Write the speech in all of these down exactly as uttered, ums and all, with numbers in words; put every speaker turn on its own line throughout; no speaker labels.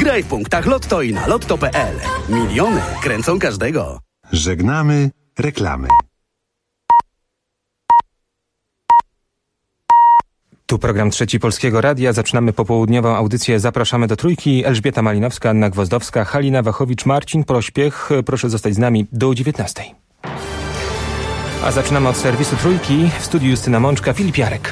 Graj w punktach Lotto i na lotto kropka p l. Miliony kręcą każdego.
Żegnamy reklamy.
Tu program Trzeci Polskiego Radia. Zaczynamy popołudniową audycję. Zapraszamy do Trójki. Elżbieta Malinowska, Anna Gwozdowska, Halina Wachowicz, Marcin Prośpiech. Proszę zostać z nami do dziewiętnastej. A zaczynamy od serwisu Trójki. W studiu Justyna Mączka, Filip Jarek.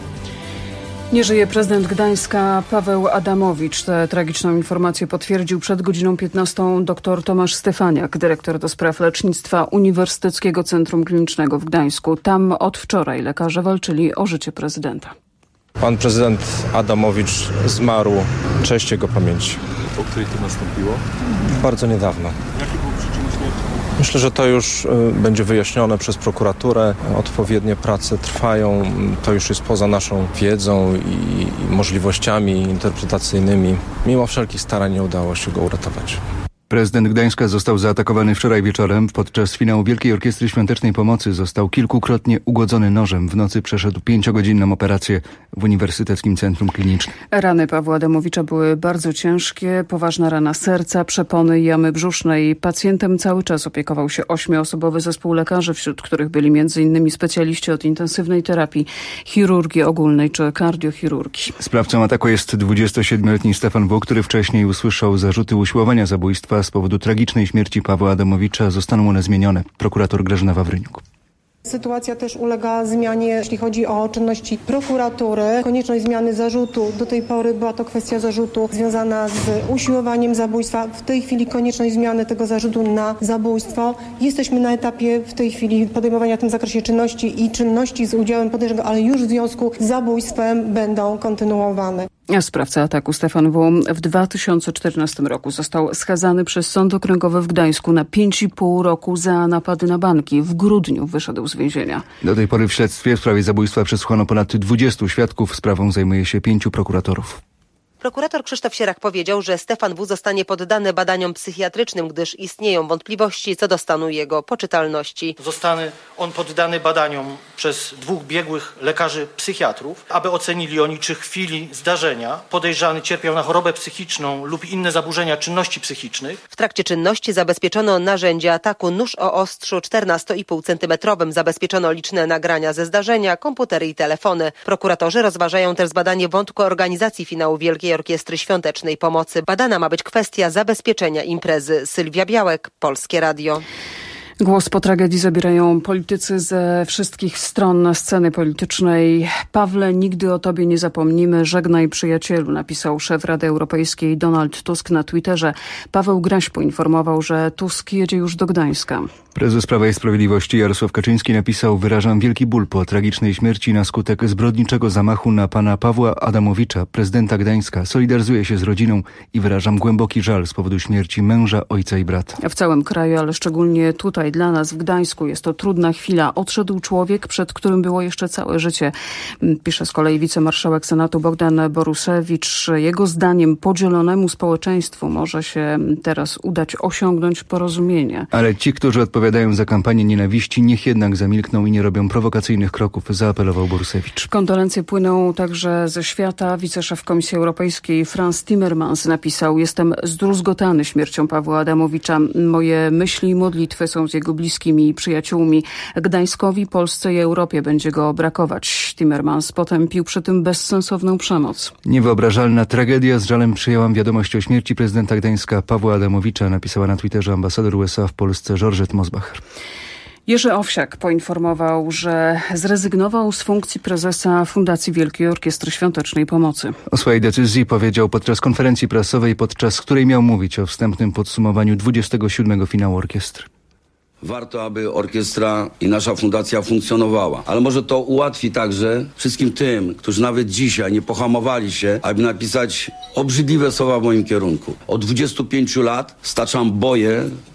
Nie żyje prezydent Gdańska Paweł Adamowicz. Tę tragiczną informację potwierdził przed godziną piętnastą dr Tomasz Stefaniak, dyrektor do spraw lecznictwa Uniwersyteckiego Centrum Klinicznego w Gdańsku. Tam od wczoraj lekarze walczyli o życie prezydenta.
Pan prezydent Adamowicz zmarł. Cześć jego pamięci.
O której to nastąpiło?
Bardzo niedawno.
Jakie były przyczyny śmierci?
Myślę, że to już y, będzie wyjaśnione przez prokuraturę. Odpowiednie prace trwają. To już jest poza naszą wiedzą i, i możliwościami interpretacyjnymi. Mimo wszelkich starań nie udało się go uratować.
Prezydent Gdańska został zaatakowany wczoraj wieczorem. Podczas finału Wielkiej Orkiestry Świątecznej Pomocy został kilkukrotnie ugodzony nożem. W nocy przeszedł pięciogodzinną operację w Uniwersyteckim Centrum Klinicznym.
Rany Pawła Adamowicza były bardzo ciężkie. Poważna rana serca, przepony i jamy brzusznej. Pacjentem cały czas opiekował się ośmioosobowy zespół lekarzy, wśród których byli między innymi specjaliści od intensywnej terapii, chirurgii ogólnej czy kardiochirurgii.
Sprawcą ataku jest dwudziestosiedmioletni Stefan W., który wcześniej usłyszał zarzuty usiłowania zabójstwa. Z powodu tragicznej śmierci Pawła Adamowicza zostaną one zmienione. Prokurator Grażyna Wawryniuk.
Sytuacja też ulega zmianie, jeśli chodzi o czynności prokuratury. Konieczność zmiany zarzutu. Do tej pory była to kwestia zarzutu związana z usiłowaniem zabójstwa. W tej chwili konieczność zmiany tego zarzutu na zabójstwo. Jesteśmy na etapie w tej chwili podejmowania w tym zakresie czynności i czynności z udziałem podejrzanego, ale już w związku z zabójstwem będą kontynuowane.
Sprawca ataku Stefan W. w dwa tysiące czternastym roku został skazany przez Sąd Okręgowy w Gdańsku na pięć i pół roku za napady na banki. W grudniu wyszedł z więzienia.
Do tej pory w śledztwie w sprawie zabójstwa przesłuchano ponad dwudziestu świadków. Sprawą zajmuje się pięciu prokuratorów.
Prokurator Krzysztof Sierak powiedział, że Stefan W. zostanie poddany badaniom psychiatrycznym, gdyż istnieją wątpliwości co do stanu jego poczytalności.
Zostanie on poddany badaniom przez dwóch biegłych lekarzy psychiatrów, aby ocenili oni, czy w chwili zdarzenia podejrzany cierpiał na chorobę psychiczną lub inne zaburzenia czynności psychicznych.
W trakcie czynności zabezpieczono narzędzie ataku, nóż o ostrzu czternasto i pół centymetrowym. Zabezpieczono liczne nagrania ze zdarzenia, komputery i telefony. Prokuratorzy rozważają też zbadanie wątku organizacji finału Wielkiej Orkiestry Świątecznej Pomocy. Badana ma być kwestia zabezpieczenia imprezy. Sylwia Białek, Polskie Radio.
Głos po tragedii zabierają politycy ze wszystkich stron sceny politycznej. Pawle, nigdy o tobie nie zapomnimy. Żegnaj przyjacielu, napisał szef Rady Europejskiej Donald Tusk na Twitterze. Paweł Graś poinformował, że Tusk jedzie już do Gdańska.
Prezes Prawa i Sprawiedliwości Jarosław Kaczyński napisał: wyrażam wielki ból po tragicznej śmierci na skutek zbrodniczego zamachu na pana Pawła Adamowicza, prezydenta Gdańska. Solidaryzuję się z rodziną i wyrażam głęboki żal z powodu śmierci męża, ojca i brata.
W całym kraju, ale szczególnie tutaj dla nas w Gdańsku jest to trudna chwila. Odszedł człowiek, przed którym było jeszcze całe życie. Pisze z kolei wicemarszałek Senatu Bogdan Borusewicz. Jego zdaniem podzielonemu społeczeństwu może się teraz udać osiągnąć porozumienie.
Ale ci, którzy odpowiadają za kampanię nienawiści, niech jednak zamilkną i nie robią prowokacyjnych kroków, zaapelował Borusewicz.
Kondolencje płyną także ze świata. Wiceszef Komisji Europejskiej Frans Timmermans napisał: jestem zdruzgotany śmiercią Pawła Adamowicza. Moje myśli i modlitwy są z jego bliskimi i przyjaciółmi. Gdańskowi, Polsce i Europie będzie go brakować. Timmermans potępił przy tym bezsensowną przemoc.
Niewyobrażalna tragedia. Z żalem przyjęłam wiadomość o śmierci prezydenta Gdańska Pawła Adamowicza, napisała na Twitterze ambasador U S A w Polsce Georgette Mosbacher.
Jerzy Owsiak poinformował, że zrezygnował z funkcji prezesa Fundacji Wielkiej Orkiestry Świątecznej Pomocy.
O swojej decyzji powiedział podczas konferencji prasowej, podczas której miał mówić o wstępnym podsumowaniu dwudziestego siódmego finału orkiestry.
Warto, aby orkiestra i nasza fundacja funkcjonowała, ale może to ułatwi także wszystkim tym, którzy nawet dzisiaj nie pohamowali się, aby napisać obrzydliwe słowa w moim kierunku. Od dwudziestu pięciu lat staczam boję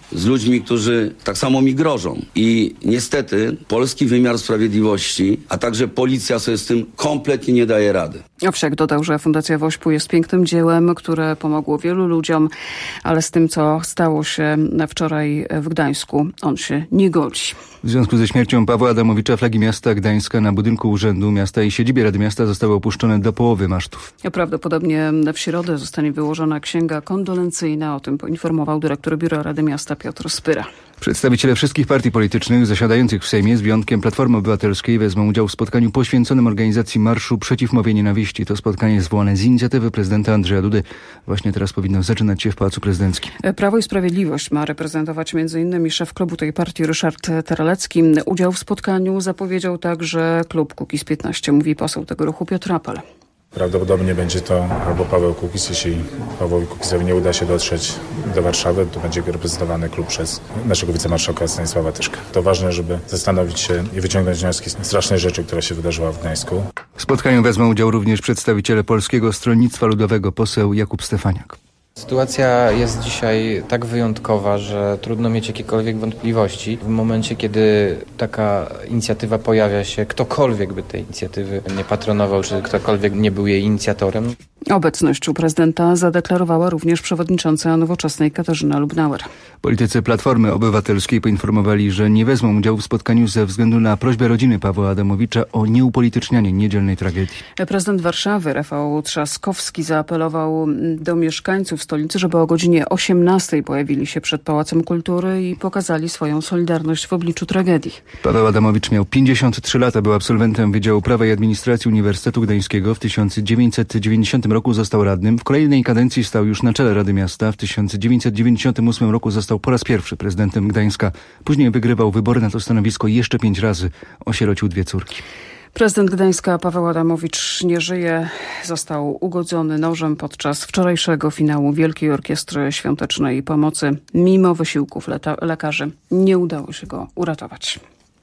z ludźmi, którzy tak samo mi grożą. I niestety polski wymiar sprawiedliwości, a także policja sobie z tym kompletnie nie daje rady.
Owsiak dodał, że Fundacja Wośpu jest pięknym dziełem, które pomogło wielu ludziom, ale z tym, co stało się wczoraj w Gdańsku, on się nie godzi.
W związku ze śmiercią Pawła Adamowicza flagi miasta Gdańska na budynku Urzędu Miasta i siedzibie Rady Miasta zostały opuszczone do połowy masztów.
Prawdopodobnie w środę zostanie wyłożona księga kondolencyjna. O tym poinformował dyrektor Biura Rady Miasta Piotr Spyra.
Przedstawiciele wszystkich partii politycznych zasiadających w Sejmie z wyjątkiem Platformy Obywatelskiej wezmą udział w spotkaniu poświęconym organizacji Marszu Przeciw Mowie Nienawiści. To spotkanie zwołane z inicjatywy prezydenta Andrzeja Dudy. Właśnie teraz powinno zaczynać się w Pałacu Prezydenckim.
Prawo i Sprawiedliwość ma reprezentować między innymi szef klubu tej partii Ryszard Terlecki. Udział w spotkaniu zapowiedział także klub Kukiz piętnaście, mówi poseł tego ruchu Piotr Apel.
Prawdopodobnie będzie to albo Paweł Kukiz, jeśli Pawłowi Kukizowi nie uda się dotrzeć do Warszawy, to będzie reprezentowany klub przez naszego wicemarszałka Stanisława Tyszka. To ważne, żeby zastanowić się i wyciągnąć wnioski z strasznej rzeczy, która się wydarzyła w Gdańsku.
W spotkaniu wezmą udział również przedstawiciele Polskiego Stronnictwa Ludowego, poseł Jakub Stefaniak.
Sytuacja jest dzisiaj tak wyjątkowa, że trudno mieć jakiekolwiek wątpliwości. W momencie, kiedy taka inicjatywa pojawia się, ktokolwiek by tej inicjatywy nie patronował, czy ktokolwiek nie był jej inicjatorem.
Obecność u prezydenta zadeklarowała również przewodnicząca Nowoczesnej Katarzyna Lubnauer.
Politycy Platformy Obywatelskiej poinformowali, że nie wezmą udziału w spotkaniu ze względu na prośbę rodziny Pawła Adamowicza o nieupolitycznianie niedzielnej tragedii.
Prezydent Warszawy Rafał Trzaskowski zaapelował do mieszkańców stolicy, żeby o godzinie osiemnastej pojawili się przed Pałacem Kultury i pokazali swoją solidarność w obliczu tragedii.
Paweł Adamowicz miał pięćdziesiąt trzy lata, był absolwentem Wydziału Prawa i Administracji Uniwersytetu Gdańskiego. W tysiąc dziewięćset dziewięćdziesiątym roku został radnym. W kolejnej kadencji stał już na czele Rady Miasta. W tysiąc dziewięćset dziewięćdziesiątym ósmym roku został po raz pierwszy prezydentem Gdańska. Później wygrywał wybory na to stanowisko jeszcze pięć razy. Osierocił dwie córki.
Prezydent Gdańska Paweł Adamowicz nie żyje. Został ugodzony nożem podczas wczorajszego finału Wielkiej Orkiestry Świątecznej Pomocy. Mimo wysiłków leta- lekarzy nie udało się go uratować.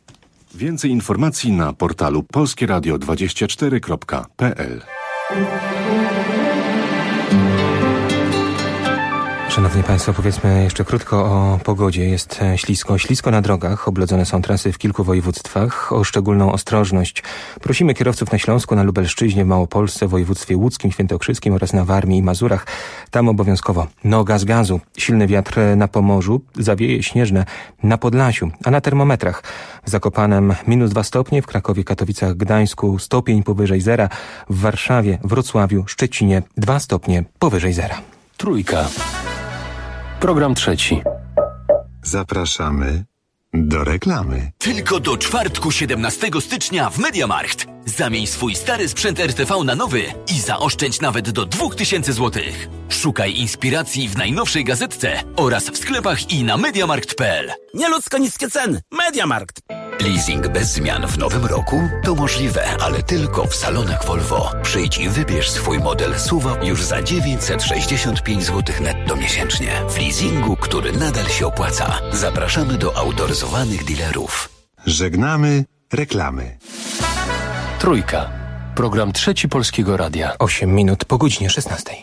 Więcej informacji na portalu polskie radio dwadzieścia cztery kropka p l.
Szanowni Państwo, powiedzmy jeszcze krótko o pogodzie. Jest ślisko. Ślisko na drogach. Oblodzone są trasy w kilku województwach. O szczególną ostrożność prosimy kierowców na Śląsku, na Lubelszczyźnie, w Małopolsce, w województwie łódzkim, świętokrzyskim oraz na Warmii i Mazurach. Tam obowiązkowo noga z gazu. Silny wiatr na Pomorzu, zawieje śnieżne na Podlasiu, a na termometrach w Zakopanem minus dwa stopnie, w Krakowie, Katowicach, Gdańsku stopień powyżej zera, w Warszawie, Wrocławiu, Szczecinie dwa stopnie powyżej zera.
Trójka. Program trzeci.
Zapraszamy do reklamy.
Tylko do czwartku siedemnastego stycznia w MediaMarkt. Zamień swój stary sprzęt R T V na nowy i zaoszczędź nawet do dwa tysiące złotych. Szukaj inspiracji w najnowszej gazetce oraz w sklepach i na mediamarkt kropka p l.
Nieludzko niskie ceny. MediaMarkt.
Leasing bez zmian w nowym roku? To możliwe, ale tylko w salonach Volvo. Przyjdź i wybierz swój model S U V już za dziewięćset sześćdziesiąt pięć złotych netto miesięcznie. W leasingu, który nadal się opłaca. Zapraszamy do autoryzowanych dealerów.
Żegnamy reklamy.
Trójka. Program trzeci Polskiego Radia.
osiem minut po godzinie szesnastej.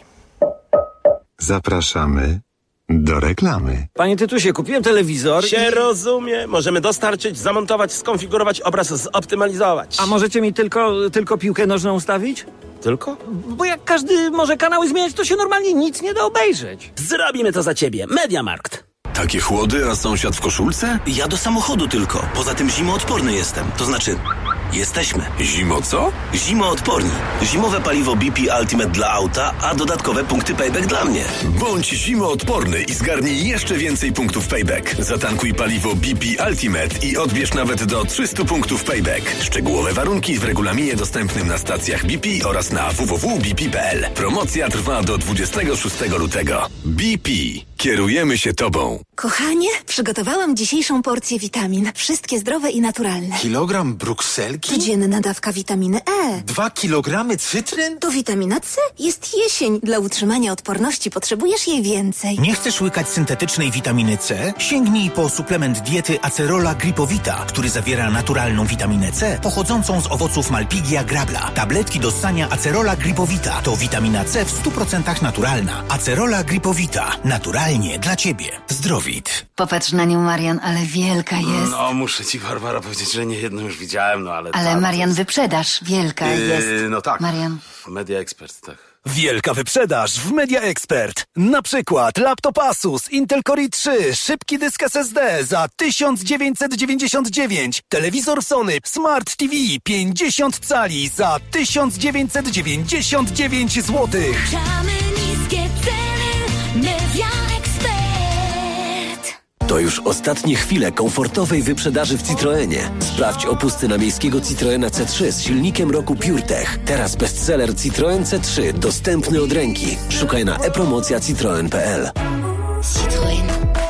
Zapraszamy do reklamy.
Panie Tytusie, kupiłem telewizor. Się i... rozumie. Możemy dostarczyć, zamontować, skonfigurować, obraz zoptymalizować.
A możecie mi tylko, tylko piłkę nożną ustawić?
Tylko?
Bo jak każdy może kanały zmieniać, to się normalnie nic nie da obejrzeć.
Zrobimy to za ciebie. MediaMarkt.
Takie chłody, a sąsiad w koszulce?
Ja do samochodu tylko. Poza tym zimoodporny jestem. To znaczy, jesteśmy.
Zimo co?
Zimoodporni. Zimowe paliwo B P Ultimate dla auta, a dodatkowe punkty payback dla mnie.
Bądź zimoodporny i zgarnij jeszcze więcej punktów payback. Zatankuj paliwo B P Ultimate i odbierz nawet do trzysta punktów payback. Szczegółowe warunki w regulaminie dostępnym na stacjach B P oraz na w w w kropka b p kropka p l. Promocja trwa do dwudziestego szóstego lutego. B P. Kierujemy się tobą.
Kochanie, przygotowałam dzisiejszą porcję witamin. Wszystkie zdrowe i naturalne.
Kilogram brukselki?
Codzienna dawka witaminy E.
Dwa kilogramy cytryn?
To witamina C. Jest jesień. Dla utrzymania odporności potrzebujesz jej więcej.
Nie chcesz łykać syntetycznej witaminy C? Sięgnij po suplement diety Acerola Gripowita, który zawiera naturalną witaminę C pochodzącą z owoców Malpighia grabla. Tabletki do ssania Acerola Gripowita to witamina C w stu procentach naturalna. Acerola Gripowita. Naturalnie Idealnie dla Ciebie. Zdrowit.
Popatrz na nią, Marian, ale wielka jest.
No, muszę ci, Barbara, powiedzieć, że nie jedną już widziałem, no ale...
Ale
ta,
Marian,
jest...
wyprzedaż. Wielka
yy,
jest.
No tak.
Marian.
Media Expert, tak.
Wielka wyprzedaż w Media Expert. Na przykład laptop Asus Intel Core i trzy, szybki dysk S S D za tysiąc dziewięćset dziewięćdziesiąt dziewięć, telewizor Sony Smart T V pięćdziesiąt cali za tysiąc dziewięćset dziewięćdziesiąt dziewięć złotych.
Niskie ceny, Media Expert.
To już ostatnie chwile komfortowej wyprzedaży w Citroenie. Sprawdź opusty na miejskiego Citroena C trzy z silnikiem roku PureTech. Teraz bestseller Citroen C trzy, dostępny od ręki. Szukaj na e-promocja citroen kropka p l.
Citroen.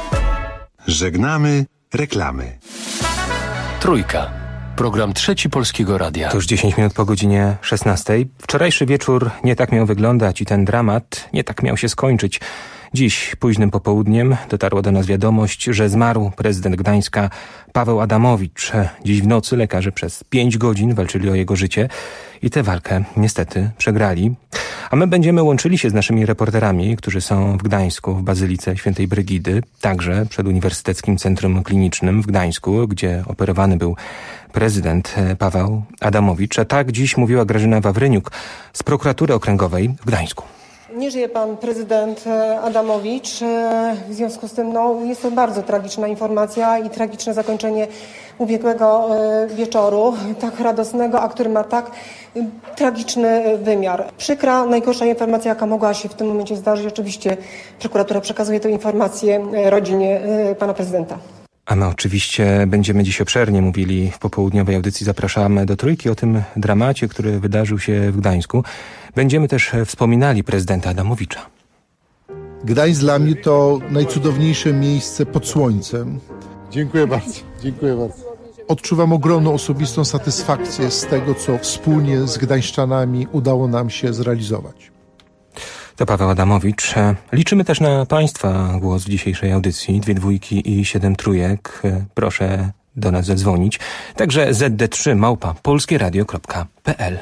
Żegnamy reklamy.
Trójka. Program Trzeci Polskiego Radia.
To już dziesięć minut po godzinie szesnastej. Wczorajszy wieczór nie tak miał wyglądać i ten dramat nie tak miał się skończyć. Dziś, późnym popołudniem, dotarła do nas wiadomość, że zmarł prezydent Gdańska Paweł Adamowicz. Dziś w nocy lekarze przez pięć godzin walczyli o jego życie i tę walkę niestety przegrali. A my będziemy łączyli się z naszymi reporterami, którzy są w Gdańsku, w Bazylice Świętej Brygidy, także przed Uniwersyteckim Centrum Klinicznym w Gdańsku, gdzie operowany był prezydent Paweł Adamowicz. A tak dziś mówiła Grażyna Wawryniuk z Prokuratury Okręgowej w Gdańsku.
Nie żyje pan prezydent Adamowicz. W związku z tym no, jest to bardzo tragiczna informacja i tragiczne zakończenie ubiegłego wieczoru, tak radosnego, a który ma tak tragiczny wymiar. Przykra, najgorsza informacja, jaka mogła się w tym momencie zdarzyć. Oczywiście prokuratura przekazuje tę informację rodzinie pana prezydenta.
A my oczywiście będziemy dziś obszernie mówili w popołudniowej audycji. Zapraszamy do Trójki o tym dramacie, który wydarzył się w Gdańsku. Będziemy też wspominali prezydenta Adamowicza.
Gdańsk dla mnie to najcudowniejsze miejsce pod słońcem.
Dziękuję bardzo, dziękuję bardzo.
Odczuwam ogromną osobistą satysfakcję z tego, co wspólnie z gdańszczanami udało nam się zrealizować.
To Paweł Adamowicz. Liczymy też na Państwa głos w dzisiejszej audycji. Dwie dwójki i siedem trójek. Proszę do nas zadzwonić. Także zet de trzy małpa polskieradio kropka p l.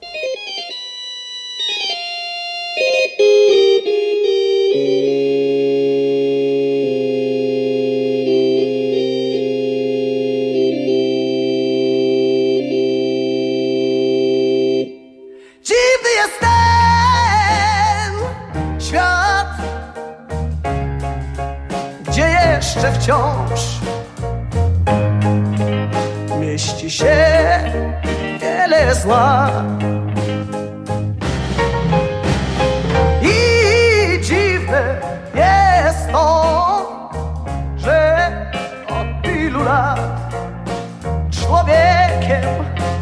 Dziwny jest ten świat, gdzie jeszcze wciąż mieści się wiele zła. I dziwne jest to, że od tylu lat człowiekiem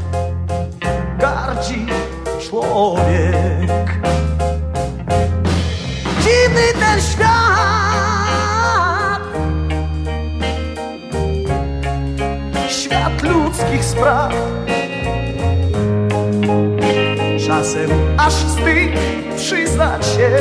gardzi człowiek. Dziwny ten świat, świat ludzkich spraw. Czasem aż wstyd przyznać się,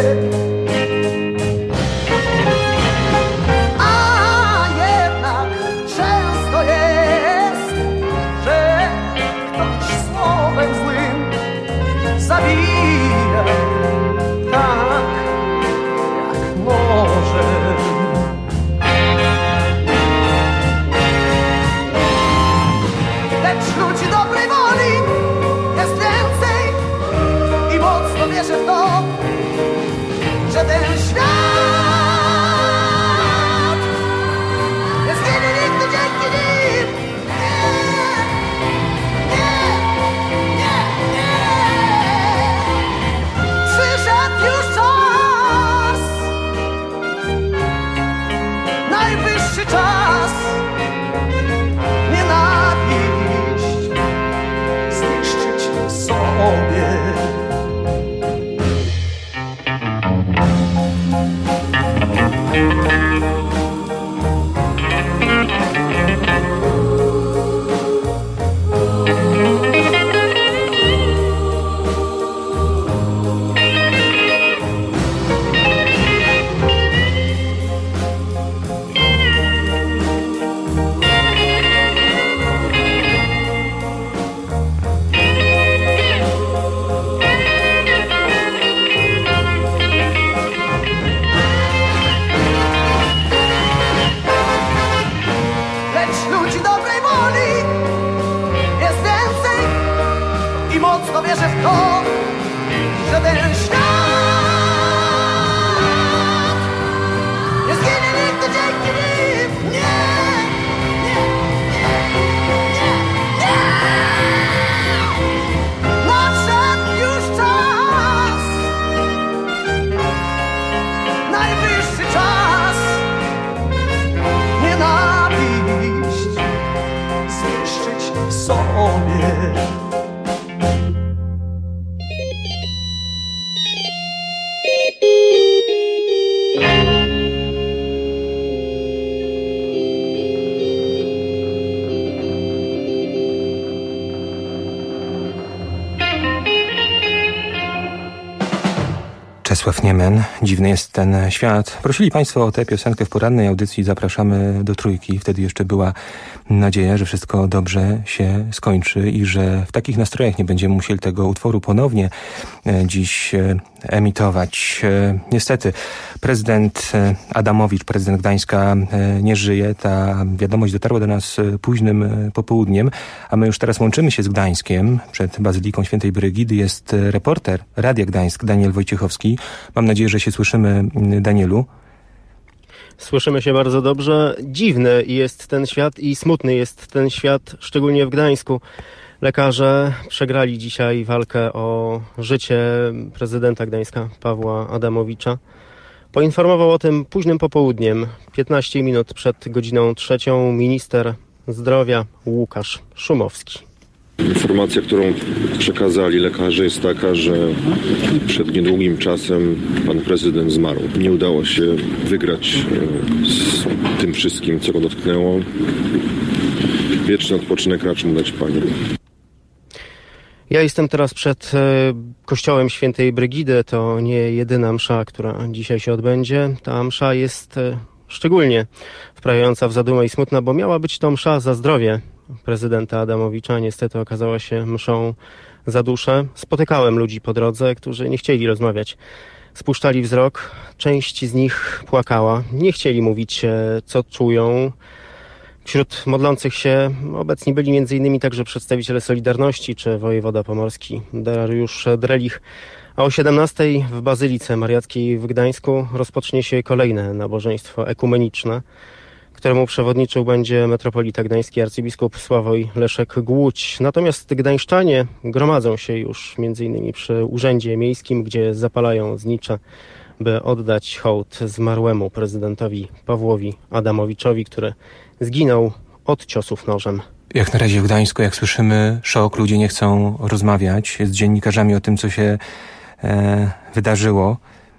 a jednak często jest, że ktoś słowem złym zabija tak, jak może. Lecz ludzi dobrej woli jest więcej i mocno wierzę w to, że
Czesław Niemen, Dziwny jest ten świat. Prosili Państwo o tę piosenkę w porannej audycji. Zapraszamy do Trójki. Wtedy jeszcze była nadzieja, że wszystko dobrze się skończy i że w takich nastrojach nie będziemy musieli tego utworu ponownie dziś emitować. Niestety prezydent Adamowicz, prezydent Gdańska nie żyje. Ta wiadomość dotarła do nas późnym popołudniem, a my już teraz łączymy się z Gdańskiem. Przed Bazyliką Świętej Brygidy jest reporter Radia Gdańsk, Daniel Wojciechowski. Mam nadzieję, że się słyszymy, Danielu.
Słyszymy się bardzo dobrze. Dziwny jest ten świat i smutny jest ten świat, szczególnie w Gdańsku. Lekarze przegrali dzisiaj walkę o życie prezydenta Gdańska, Pawła Adamowicza. Poinformował o tym późnym popołudniem, piętnaście minut przed godziną trzecią, minister zdrowia Łukasz Szumowski.
Informacja, którą przekazali lekarze, jest taka, że przed niedługim czasem pan prezydent zmarł. Nie udało się wygrać z tym wszystkim, co go dotknęło. Wieczny odpoczynek racz mu dać Panie.
Ja jestem teraz przed kościołem Świętej Brygidy. To nie jedyna msza, która dzisiaj się odbędzie. Ta msza jest szczególnie wprawiająca w zadumę i smutna, bo miała być to msza za zdrowie prezydenta Adamowicza. Niestety okazała się mszą za duszę. Spotykałem ludzi po drodze, którzy nie chcieli rozmawiać. Spuszczali wzrok. Część z nich płakała. Nie chcieli mówić, co czują. Wśród modlących się obecni byli między innymi także przedstawiciele Solidarności czy wojewoda pomorski Dariusz Drelich. A o siedemnastej w Bazylice Mariackiej w Gdańsku rozpocznie się kolejne nabożeństwo ekumeniczne, któremu przewodniczył będzie metropolita gdański arcybiskup Sławoj Leszek Głódź. Natomiast gdańszczanie gromadzą się już między innymi przy Urzędzie Miejskim, gdzie zapalają znicze, by oddać hołd zmarłemu prezydentowi Pawłowi Adamowiczowi, który zginął od ciosów nożem.
Jak na razie w Gdańsku, jak słyszymy, szok, ludzie nie chcą rozmawiać z dziennikarzami o tym, co się e, wydarzyło.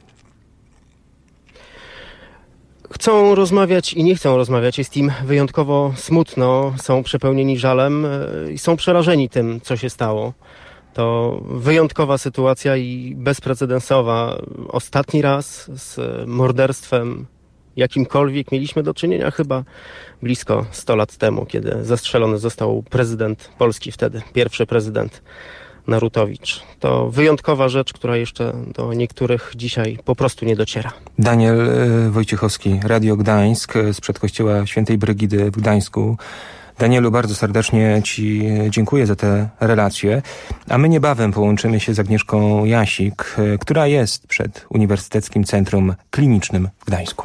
Chcą rozmawiać i nie chcą rozmawiać. Jest im wyjątkowo smutno, są przepełnieni żalem i są przerażeni tym, co się stało. To wyjątkowa sytuacja i bezprecedensowa. Ostatni raz z morderstwem jakimkolwiek mieliśmy do czynienia chyba blisko sto lat temu, kiedy zastrzelony został prezydent Polski wtedy, pierwszy prezydent Narutowicz. To wyjątkowa rzecz, która jeszcze do niektórych dzisiaj po prostu nie dociera.
Daniel Wojciechowski, Radio Gdańsk, sprzed kościoła Świętej Brygidy w Gdańsku. Danielu, bardzo serdecznie Ci dziękuję za tę relację, a my niebawem połączymy się z Agnieszką Jasik, która jest przed Uniwersyteckim Centrum Klinicznym w Gdańsku.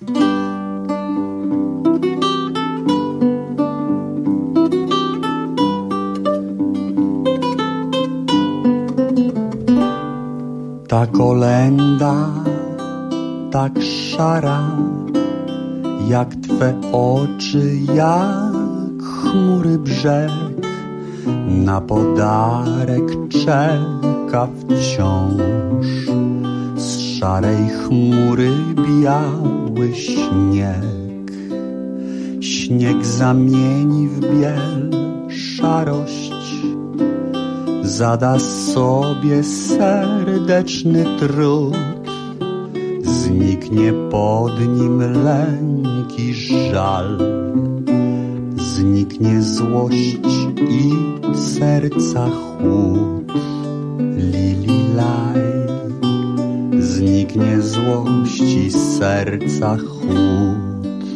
Ta kolenda tak szara, jak Twe oczy, jak chmury brzeg, na podarek czeka wciąż z szarej chmury biały śnieg. Śnieg zamieni w biel szarość, zada sobie serdeczny trud, zniknie pod nim lęk i żal, zniknie złość i serca chłód. Lililaj, zniknie złość i serca chłód.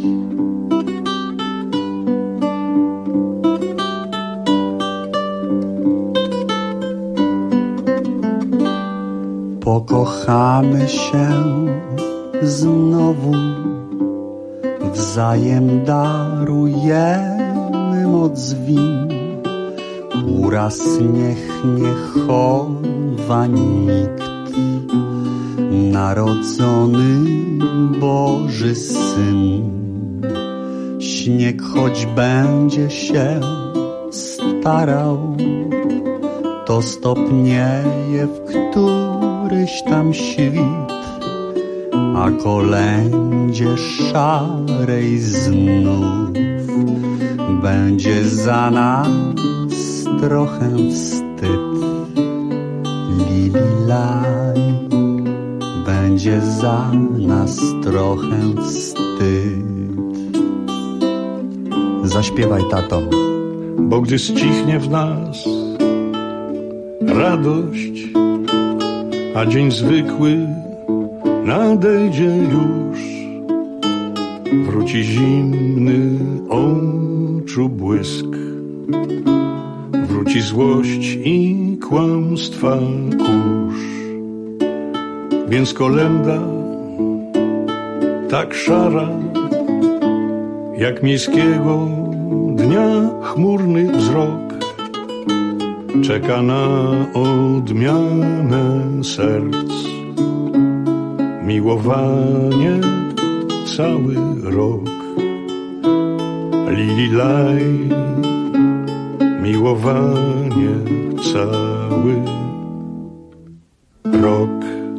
Pokochamy się znowu, wzajem darujemy moc win. Uraz niech nie chowa nikt, narodzony Boży Syn. Śnieg choć będzie się starał, to stopnieje w któryś tam świt, a kolędzie szarej znów będzie za nas trochę wstyd. Lililaj, będzie za nas trochę wstyd. Zaśpiewaj, tato.
Bo gdy ścichnie w nas radość, a dzień zwykły nadejdzie już, wróci zimny oczu błysk, wróci złość i kłamstwa kurz. Więc kolęda tak szara, jak miejskiego dnia chmurny wzrok, czeka na odmianę serc, miłowanie cały rok. Lililaj, miłowanie cały rok.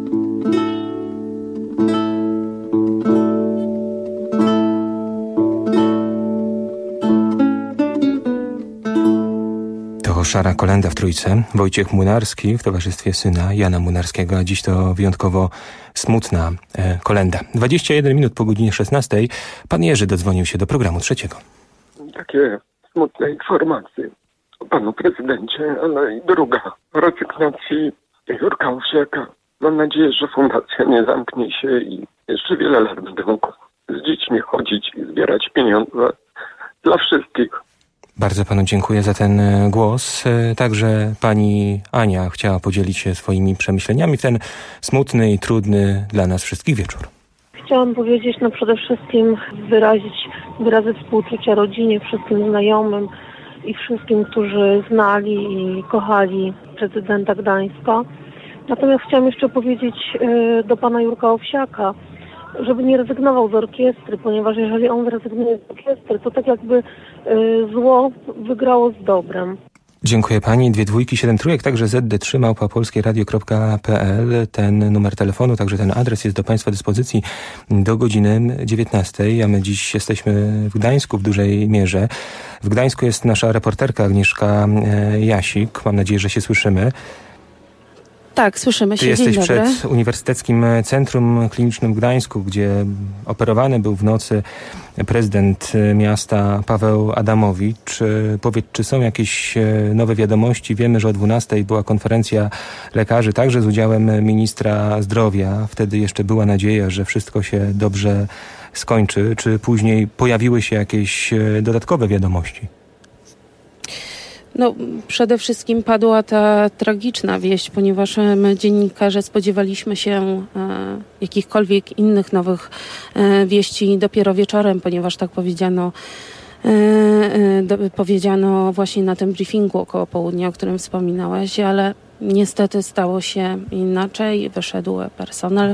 Szara kolenda w Trójce. Wojciech Młynarski w towarzystwie syna Jana Młynarskiego, a dziś to wyjątkowo smutna e, kolenda. dwadzieścia jeden minut po godzinie szesnastej. Pan Jerzy dodzwonił się do programu trzeciego.
Takie smutne informacje o panu prezydencie, ale i druga. O rezygnacji Jurka Owsiaka. Mam nadzieję, że fundacja nie zamknie się i jeszcze wiele lat będę mógł z dziećmi chodzić i zbierać pieniądze dla wszystkich.
Bardzo panu dziękuję za ten głos. Także pani Ania chciała podzielić się swoimi przemyśleniami w ten smutny i trudny dla nas wszystkich wieczór.
Chciałam powiedzieć, no przede wszystkim wyrazić wyrazy współczucia rodzinie, wszystkim znajomym i wszystkim, którzy znali i kochali prezydenta Gdańska. Natomiast chciałam jeszcze powiedzieć y, do pana Jurka Owsiaka, żeby nie rezygnował z orkiestry, ponieważ jeżeli on zrezygnuje z orkiestry, to tak jakby y, zło wygrało z dobrem.
Dziękuję pani. Dwie dwójki, siedem trójek, także zet de trzy małpa polskieradio kropka pe el. Ten numer telefonu, także ten adres jest do państwa dyspozycji do godziny dziewiętnastej, a my dziś jesteśmy w Gdańsku w dużej mierze. W Gdańsku jest nasza reporterka Agnieszka Jasik. Mam nadzieję, że się słyszymy.
Tak, słyszymy się.
Ty jesteś
Dzień dobry.
przed Uniwersyteckim Centrum Klinicznym w Gdańsku, gdzie operowany był w nocy prezydent miasta Paweł Adamowicz. Powiedz, czy są jakieś nowe wiadomości? Wiemy, że o dwunastej była konferencja lekarzy, także z udziałem ministra zdrowia. Wtedy jeszcze była nadzieja, że wszystko się dobrze skończy. Czy później pojawiły się jakieś dodatkowe wiadomości?
No, przede wszystkim padła ta tragiczna wieść, ponieważ my, dziennikarze, spodziewaliśmy się e, jakichkolwiek innych nowych e, wieści dopiero wieczorem, ponieważ tak powiedziano, e, e, do, powiedziano właśnie na tym briefingu około południa, o którym wspominałeś, ale niestety stało się inaczej. Wyszedł personel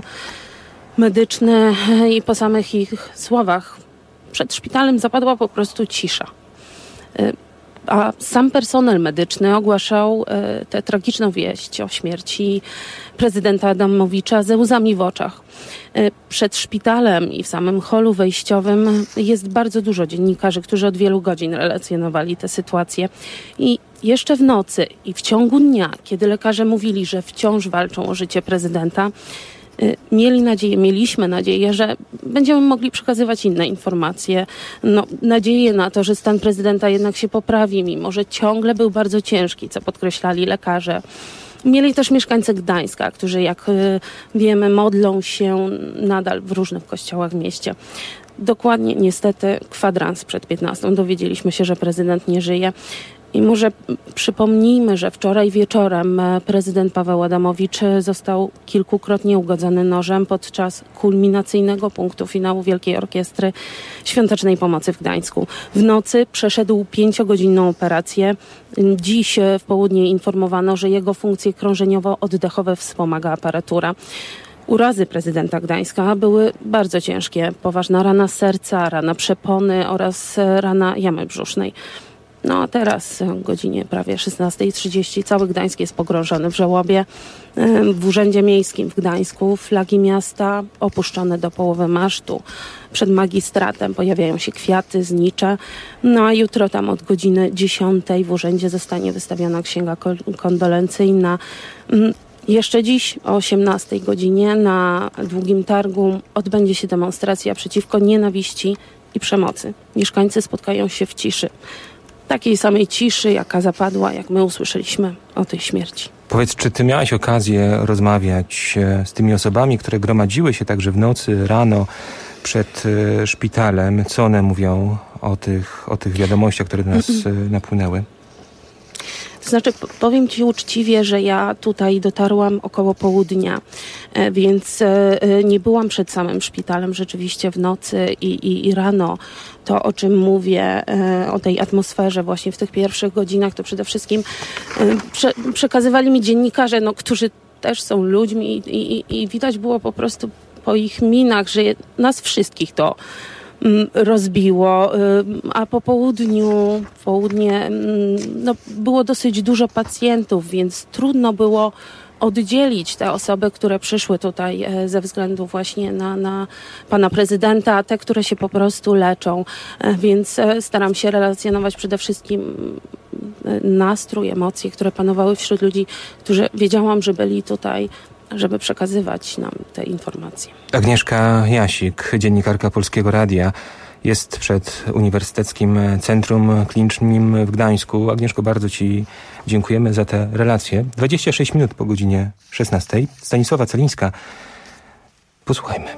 medyczny i po samych ich słowach przed szpitalem zapadła po prostu cisza. E, A sam personel medyczny ogłaszał e, tę tragiczną wieść o śmierci prezydenta Adamowicza ze łzami w oczach. E, przed szpitalem i w samym holu wejściowym jest bardzo dużo dziennikarzy, którzy od wielu godzin relacjonowali tę sytuację. I jeszcze w nocy i w ciągu dnia, kiedy lekarze mówili, że wciąż walczą o życie prezydenta, mieli nadzieję, mieliśmy nadzieję, że będziemy mogli przekazywać inne informacje. No, nadzieję na to, że stan prezydenta jednak się poprawi, mimo że ciągle był bardzo ciężki, co podkreślali lekarze. Mieli też mieszkańcy Gdańska, którzy, jak wiemy, modlą się nadal w różnych kościołach w mieście. Dokładnie, niestety, kwadrans przed piętnastą dowiedzieliśmy się, że prezydent nie żyje. I może przypomnijmy, że wczoraj wieczorem prezydent Paweł Adamowicz został kilkukrotnie ugodzony nożem podczas kulminacyjnego punktu finału Wielkiej Orkiestry Świątecznej Pomocy w Gdańsku. W nocy przeszedł pięciogodzinną operację. Dziś w południe informowano, że jego funkcje krążeniowo-oddechowe wspomaga aparatura. Urazy prezydenta Gdańska były bardzo ciężkie. Poważna rana serca, rana przepony oraz rana jamy brzusznej. No a teraz o godzinie prawie szesnastej trzydzieści cały Gdańsk jest pogrążony w żałobie. W Urzędzie Miejskim w Gdańsku flagi miasta opuszczone do połowy masztu. Przed magistratem pojawiają się kwiaty, znicze. No a jutro tam od godziny dziesiątej w urzędzie zostanie wystawiona księga kondolencyjna. Jeszcze dziś o osiemnastej godzinie na Długim Targu odbędzie się demonstracja przeciwko nienawiści i przemocy. Mieszkańcy spotkają się w ciszy. Takiej samej ciszy, jaka zapadła, jak my usłyszeliśmy o tej śmierci.
Powiedz, czy ty miałaś okazję rozmawiać z tymi osobami, które gromadziły się także w nocy, rano przed szpitalem? Co one mówią o tych, o tych wiadomościach, które do nas napłynęły?
To znaczy, powiem ci uczciwie, że ja tutaj dotarłam około południa, więc nie byłam przed samym szpitalem rzeczywiście w nocy i, i, i rano. To, o czym mówię, o tej atmosferze właśnie w tych pierwszych godzinach, to przede wszystkim prze, przekazywali mi dziennikarze, no, którzy też są ludźmi i, i, i widać było po prostu po ich minach, że nas wszystkich to rozbiło, a po południu, w południe no, było dosyć dużo pacjentów, więc trudno było oddzielić te osoby, które przyszły tutaj ze względu właśnie na, na pana prezydenta, a te, które się po prostu leczą. Więc staram się relacjonować przede wszystkim nastrój, emocje, które panowały wśród ludzi, którzy wiedziałam, że byli tutaj, żeby przekazywać nam te informacje.
Agnieszka Jasik, dziennikarka Polskiego Radia, jest przed Uniwersyteckim Centrum Klinicznym w Gdańsku. Agnieszko, bardzo ci dziękujemy za te relacje. dwadzieścia sześć minut po godzinie szesnastej. Stanisława Celińska. Posłuchajmy.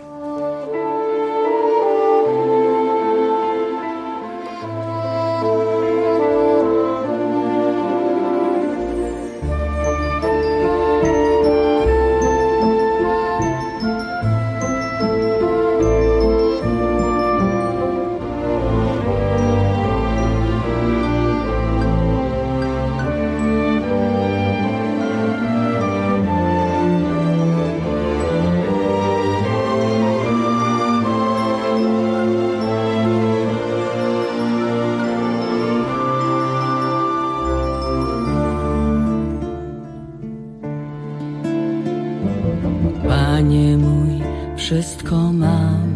Panie mój, wszystko mam,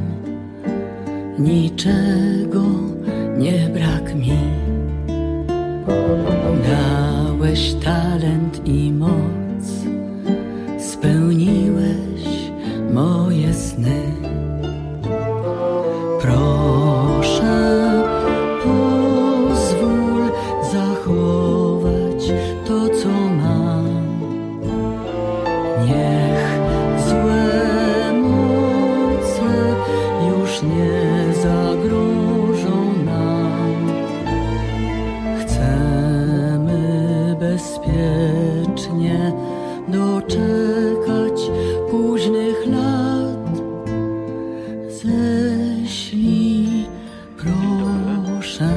niczego nie brak mi. Dałeś talent i moc, spełniłeś moje sny. Proszę, pozwól zachować to, co mam. Niech złe moce już nie zagrożą nam. Chcemy bezpiecznie doczekać późnych lat. Ześlij, proszę,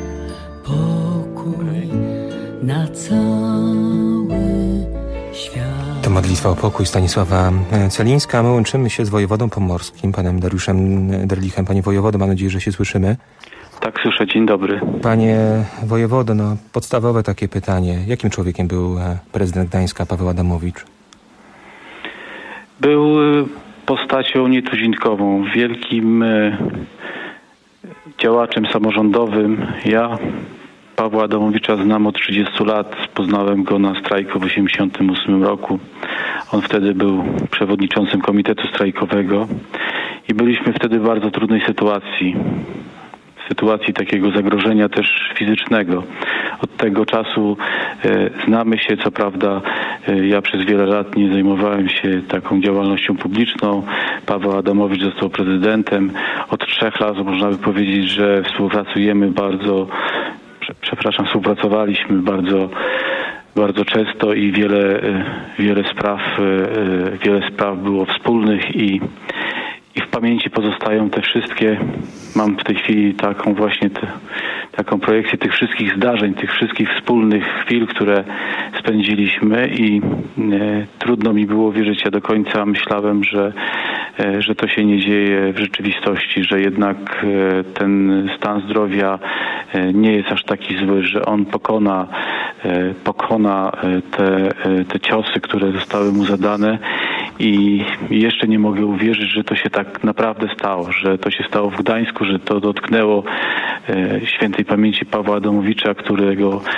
pokój na cały świat.
To modlitwa o pokój, Stanisława Celińska. My łączymy się z wojewodą pomorskim, panem Dariuszem Derlichem. Panie wojewodo, mam nadzieję, że się słyszymy.
Tak, słyszę. Dzień dobry.
Panie wojewodo, no podstawowe takie pytanie. Jakim człowiekiem był prezydent Gdańska, Paweł Adamowicz?
Był postacią nietuzinkową, wielkim działaczem samorządowym. Ja Pawła Adamowicza znam od trzydziestu lat. Poznałem go na strajku w osiemdziesiątym ósmym roku. On wtedy był przewodniczącym komitetu strajkowego i byliśmy wtedy w bardzo trudnej sytuacji. Sytuacji takiego zagrożenia też fizycznego. Od tego czasu e, znamy się, co prawda e, ja przez wiele lat nie zajmowałem się taką działalnością publiczną. Paweł Adamowicz został prezydentem. Od trzech lat można by powiedzieć, że współpracujemy bardzo, prze, przepraszam, współpracowaliśmy bardzo bardzo często i wiele, wiele spraw, wiele spraw było wspólnych i I w pamięci pozostają te wszystkie, mam w tej chwili taką właśnie te, taką projekcję tych wszystkich zdarzeń, tych wszystkich wspólnych chwil, które spędziliśmy i e, trudno mi było wierzyć, ja do końca myślałem, że, e, że to się nie dzieje w rzeczywistości, że jednak e, ten stan zdrowia e, nie jest aż taki zły, że on pokona, e, pokona te, te ciosy, które zostały mu zadane i jeszcze nie mogę uwierzyć, że to się tak naprawdę stało, że to się stało w Gdańsku, że to dotknęło e, świętej pamięci Pawła Adamowicza, którego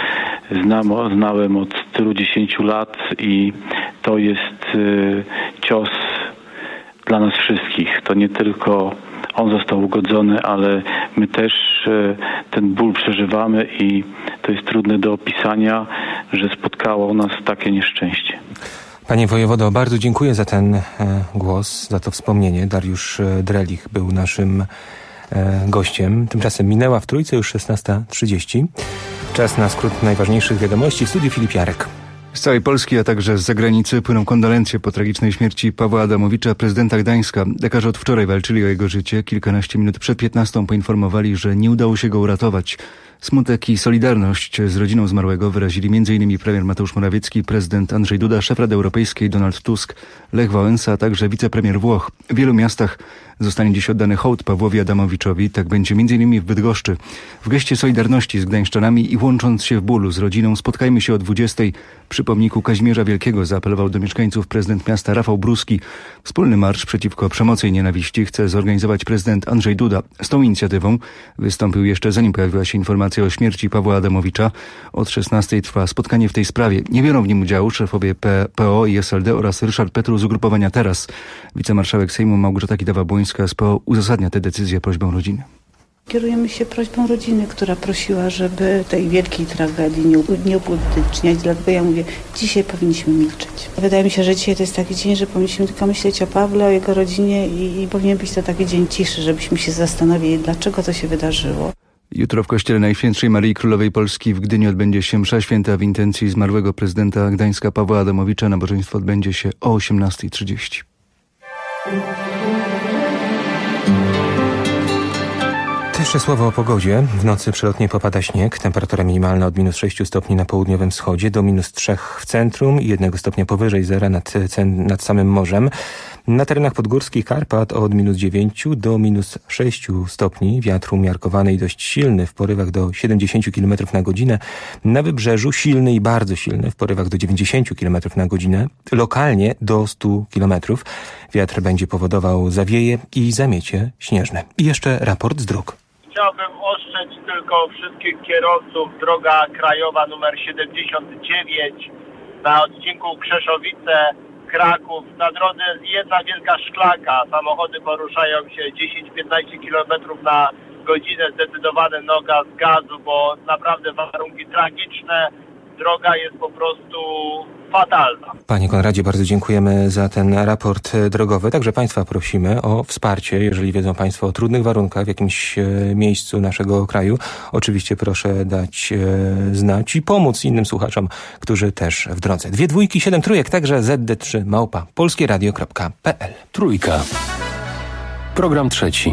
znam, znałem od tylu dziesięciu lat i to jest y, cios dla nas wszystkich. To nie tylko on został ugodzony, ale my też y, ten ból przeżywamy i to jest trudne do opisania, że spotkało nas takie nieszczęście.
Panie wojewodo, bardzo dziękuję za ten e, głos, za to wspomnienie. Dariusz e, Drelich był naszym e, gościem. Tymczasem minęła w Trójce już szesnasta trzydzieści. Czas na skrót najważniejszych wiadomości. W studiu Filip Jarek.
Z całej Polski, a także z zagranicy płyną kondolencje po tragicznej śmierci Pawła Adamowicza, prezydenta Gdańska. Lekarze od wczoraj walczyli o jego życie. Kilkanaście minut przed piętnastą poinformowali, że nie udało się go uratować. Smutek i solidarność z rodziną zmarłego wyrazili między innymi premier Mateusz Morawiecki, prezydent Andrzej Duda, szef Rady Europejskiej Donald Tusk, Lech Wałęsa, a także wicepremier Włoch. W wielu miastach zostanie dziś oddany hołd Pawłowi Adamowiczowi. Tak będzie między innymi w Bydgoszczy. W geście solidarności z gdańszczanami i łącząc się w bólu z rodziną, spotkajmy się o dwudziestej przy pomniku Kazimierza Wielkiego, zaapelował do mieszkańców prezydent miasta Rafał Bruski. Wspólny marsz przeciwko przemocy i nienawiści chce zorganizować prezydent Andrzej Duda. Z tą inicjatywą wystąpił jeszcze zanim pojawiła się informacja o śmierci Pawła Adamowicza. Od szesnastej trwa spotkanie w tej sprawie. Nie biorą w nim udziału szefowie P O i S L D oraz Ryszard Petru z ugrupowania Teraz. Wicemarszałek Sejmu Małgorzata Kidawa-Błońska z P O uzasadnia tę decyzję prośbą rodziny.
Kierujemy się prośbą rodziny, która prosiła, żeby tej wielkiej tragedii nie, nie upolityczniać, dlatego ja mówię, dzisiaj powinniśmy milczeć. Wydaje mi się, że dzisiaj to jest taki dzień, że powinniśmy tylko myśleć o Pawle, o jego rodzinie i, i powinien być to taki dzień ciszy, żebyśmy się zastanowili, dlaczego to się wydarzyło.
Jutro w kościele Najświętszej Maryi Królowej Polski w Gdyni odbędzie się msza święta w intencji zmarłego prezydenta Gdańska Pawła Adamowicza. Nabożeństwo odbędzie się o osiemnastej trzydzieści.
Jeszcze słowo o pogodzie. W nocy przelotnie popada śnieg. Temperatura minimalna od minus sześciu stopni na południowym wschodzie do minus trzech w centrum i jednego stopnia powyżej zera nad, nad samym morzem. Na terenach podgórskich Karpat od minus dziewięciu do minus sześciu stopni. Wiatr umiarkowany i dość silny w porywach do siedemdziesięciu kilometrów na godzinę. Na wybrzeżu silny i bardzo silny w porywach do dziewięćdziesięciu kilometrów na godzinę. Lokalnie do stu kilometrów. Wiatr będzie powodował zawieje i zamiecie śnieżne. I jeszcze raport z dróg.
Chciałbym ostrzec tylko wszystkich kierowców. Droga krajowa numer siedemdziesiąt dziewięć na odcinku Krzeszowice-Kraków. Na drodze jest jedna wielka szklaka. Samochody poruszają się dziesięć do piętnastu kilometrów na godzinę. Zdecydowany noga z gazu, bo naprawdę warunki tragiczne. Droga jest po prostu fatalna.
Panie Konradzie, bardzo dziękujemy za ten raport drogowy. Także Państwa prosimy o wsparcie, jeżeli wiedzą Państwo o trudnych warunkach w jakimś e, miejscu naszego kraju. Oczywiście proszę dać e, znać i pomóc innym słuchaczom, którzy też w drodze. Dwie dwójki, siedem trójek, także Z D trzy małpa polskieradio kropka p l.
Trójka. Program trzeci.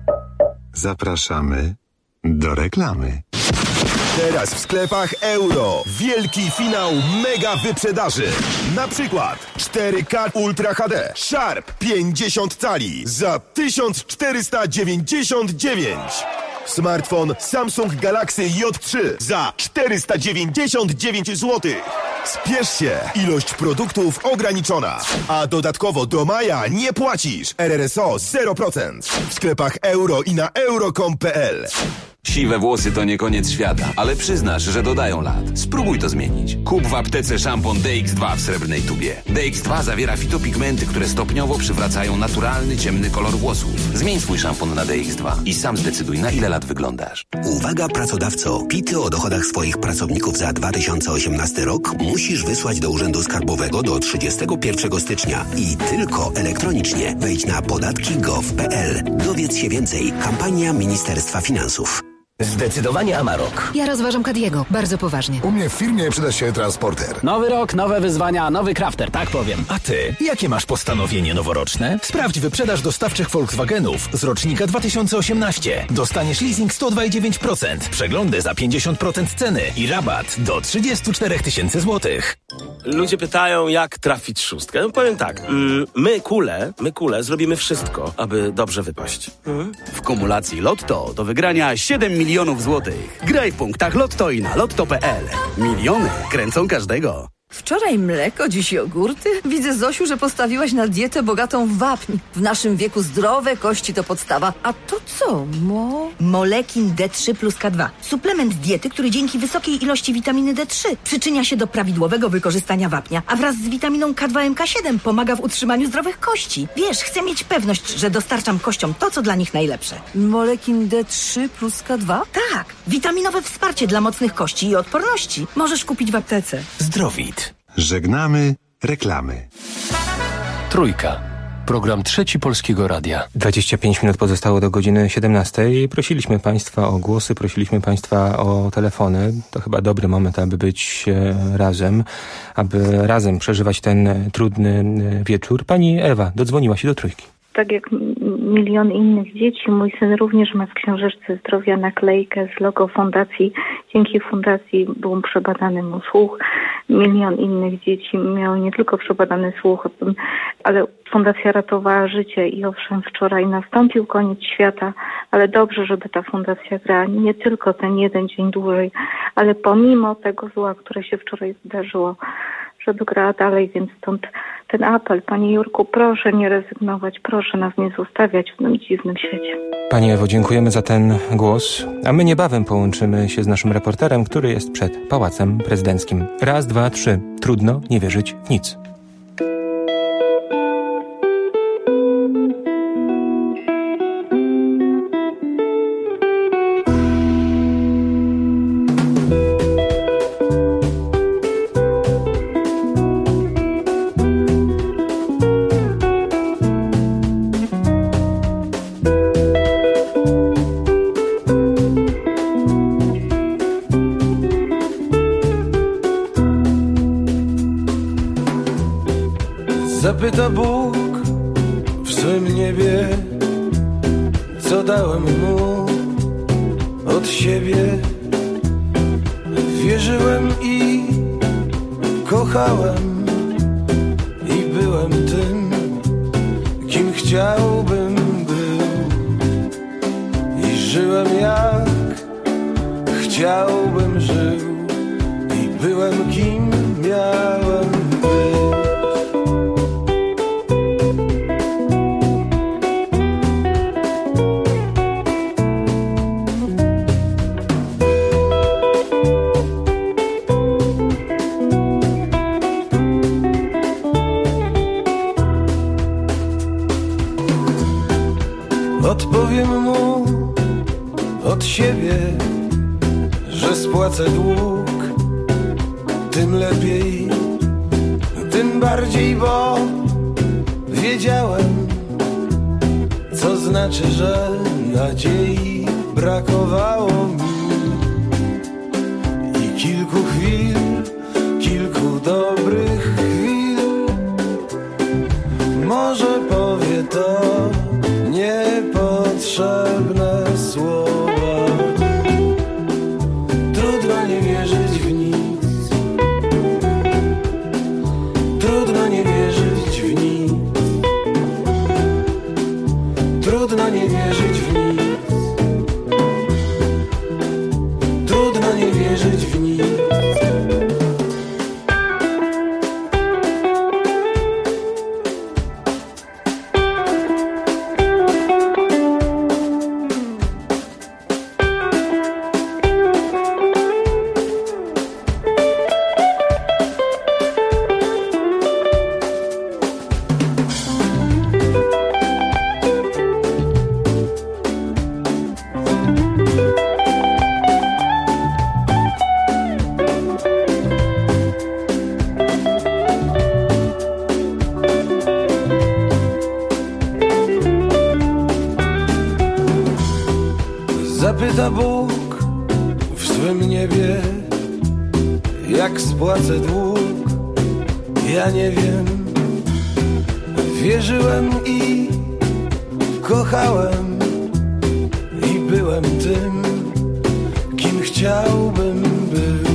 Zapraszamy do reklamy.
Teraz w sklepach Euro. Wielki finał mega wyprzedaży. Na przykład cztery K Ultra H D Sharp pięćdziesiąt cali za tysiąc czterysta dziewięćdziesiąt dziewięć. Smartfon Samsung Galaxy J trzy za czterysta dziewięćdziesiąt dziewięć złotych. Spiesz się, ilość produktów ograniczona. A dodatkowo do maja nie płacisz. R R S O zero procent. W sklepach Euro i na euro kropka com kropka p l.
Siwe włosy to nie koniec świata, ale przyznasz, że dodają lat. Spróbuj to zmienić. Kup w aptece szampon D X dwa w srebrnej tubie. D X dwa zawiera fitopigmenty, które stopniowo przywracają naturalny, ciemny kolor włosów. Zmień swój szampon na D X dwa i sam zdecyduj, na ile lat wyglądasz.
Uwaga pracodawco! Pity o dochodach swoich pracowników za dwa tysiące osiemnasty rok musisz wysłać do Urzędu Skarbowego do trzydziestego pierwszego stycznia i tylko elektronicznie. Wejdź na podatki kropka gov kropka p l. Dowiedz się więcej. Kampania Ministerstwa Finansów.
Zdecydowanie Amarok.
Ja rozważam Cadiego, bardzo poważnie.
U mnie w firmie przyda się transporter.
Nowy rok, nowe wyzwania, nowy crafter, tak powiem.
A ty, jakie masz postanowienie noworoczne? Sprawdź wyprzedaż dostawczych Volkswagenów z rocznika dwa tysiące osiemnaście. Dostaniesz leasing sto dwa i dziewięć procent, przeglądy za pięćdziesiąt procent ceny i rabat do trzydzieści cztery tysiące złotych.
Ludzie pytają, jak trafić szóstkę. No powiem tak, mm, my kule, my kule zrobimy wszystko, aby dobrze wypaść. Mhm.
W kumulacji Lotto do wygrania siedem milionów złotych. Graj w punktach Lotto i na lotto kropka p l. Miliony kręcą każdego.
W
Wczoraj mleko, dziś jogurty? Widzę, Zosiu, że postawiłaś na dietę bogatą w wapń. W naszym wieku zdrowe kości to podstawa. A to co, mo?
Molekin D trzy plus K dwa. Suplement diety, który dzięki wysokiej ilości witaminy D trzy przyczynia się do prawidłowego wykorzystania wapnia, a wraz z witaminą K dwa M K siedem pomaga w utrzymaniu zdrowych kości. Wiesz, chcę mieć pewność, że dostarczam kościom to, co dla nich najlepsze.
Molekin D trzy plus K dwa?
Tak, witaminowe wsparcie dla mocnych kości i odporności. Możesz kupić w aptece.
Zdrowit.
Żegnamy reklamy.
Trójka. Program Trzeci Polskiego Radia.
dwadzieścia pięć minut pozostało do godziny siedemnastej. Prosiliśmy Państwa o głosy, prosiliśmy Państwa o telefony. To chyba dobry moment, aby być razem, aby razem przeżywać ten trudny wieczór. Pani Ewa dodzwoniła się do Trójki.
Tak jak milion innych dzieci, mój syn również ma w Książeczce Zdrowia naklejkę z logo fundacji. Dzięki fundacji był przebadany mu słuch. Milion innych dzieci miało nie tylko przebadany słuch, ale fundacja ratowała życie i owszem, wczoraj nastąpił koniec świata, ale dobrze, żeby ta fundacja grała nie tylko ten jeden dzień dłużej, ale pomimo tego zła, które się wczoraj zdarzyło, żeby grała dalej, więc stąd ten apel. Panie Jurku, proszę nie rezygnować, proszę nas nie zostawiać w tym dziwnym świecie.
Pani Ewo, dziękujemy za ten głos, a my niebawem połączymy się z naszym reporterem, który jest przed Pałacem Prezydenckim. Raz, dwa, trzy. Trudno nie wierzyć w nic.
Zapyta Bóg w swym niebie, co dałem mu od siebie. Wierzyłem i kochałem i byłem tym, kim chciałbym był. I żyłem jak chciałbym żył i byłem kim miałem być. Odpowiem mu od siebie, że spłacę dług, tym lepiej, tym bardziej, bo wiedziałem, co znaczy, że nadziei brakowało mi. I kilku chwil, kilku dobrych chwil, może powie to niepotrzebne słowa. Trudno nie wierzyć w nic, trudno nie wierzyć w nic, trudno nie wierzyć w nic, trudno nie wierzyć w nic. Zapyta Bóg w swym niebie, jak spłacę dług. Ja nie wiem, wierzyłem i kochałem i byłem tym, kim chciałbym był.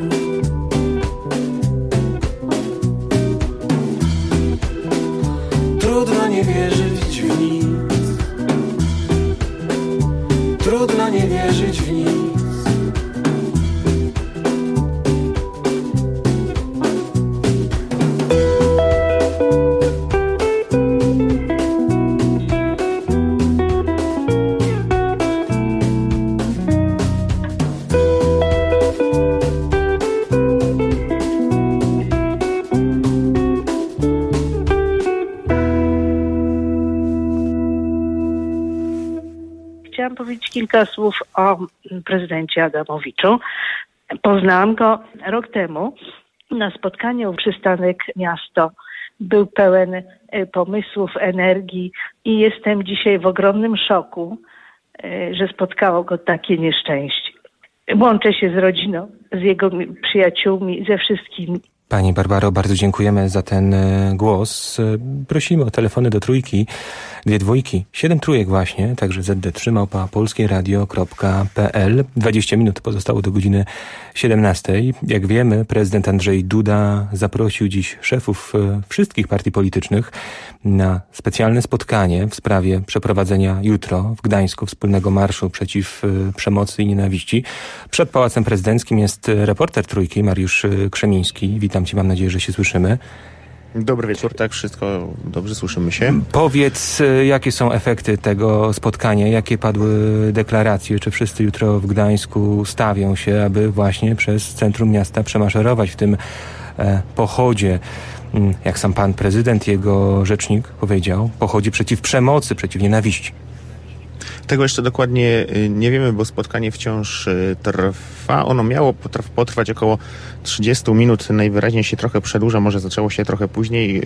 Trudno nie wierzyć w nic, trudno nie wierzyć w nic,
chciałam powiedzieć kilka słów o prezydencie Adamowiczu. Poznałam go rok temu na spotkaniu Przystanek Miasto. Był pełen pomysłów, energii i jestem dzisiaj w ogromnym szoku, że spotkało go takie nieszczęście. Łączę się z rodziną, z jego przyjaciółmi, ze wszystkimi.
Pani Barbaro, bardzo dziękujemy za ten głos. Prosimy o telefony do trójki, dwie dwójki, siedem trójek właśnie, także zet de trzy małpa polskieradio kropka pe el. dwadzieścia minut pozostało do godziny siedemnastej. Jak wiemy, prezydent Andrzej Duda zaprosił dziś szefów wszystkich partii politycznych na specjalne spotkanie w sprawie przeprowadzenia jutro w Gdańsku wspólnego marszu przeciw przemocy i nienawiści. Przed Pałacem Prezydenckim jest reporter Trójki, Mariusz Krzemiński. Witam cię, mam nadzieję, że się słyszymy.
Dobry wieczór, tak, wszystko dobrze, słyszymy się.
Powiedz, jakie są efekty tego spotkania, jakie padły deklaracje, czy wszyscy jutro w Gdańsku stawią się, aby właśnie przez centrum miasta przemaszerować w tym e, pochodzie, jak sam pan prezydent, jego rzecznik powiedział, pochodzie przeciw przemocy, przeciw nienawiści.
Tego jeszcze dokładnie nie wiemy, bo spotkanie wciąż trwa. Ono miało potrwać około trzydzieści minut, najwyraźniej się trochę przedłuża, może zaczęło się trochę później.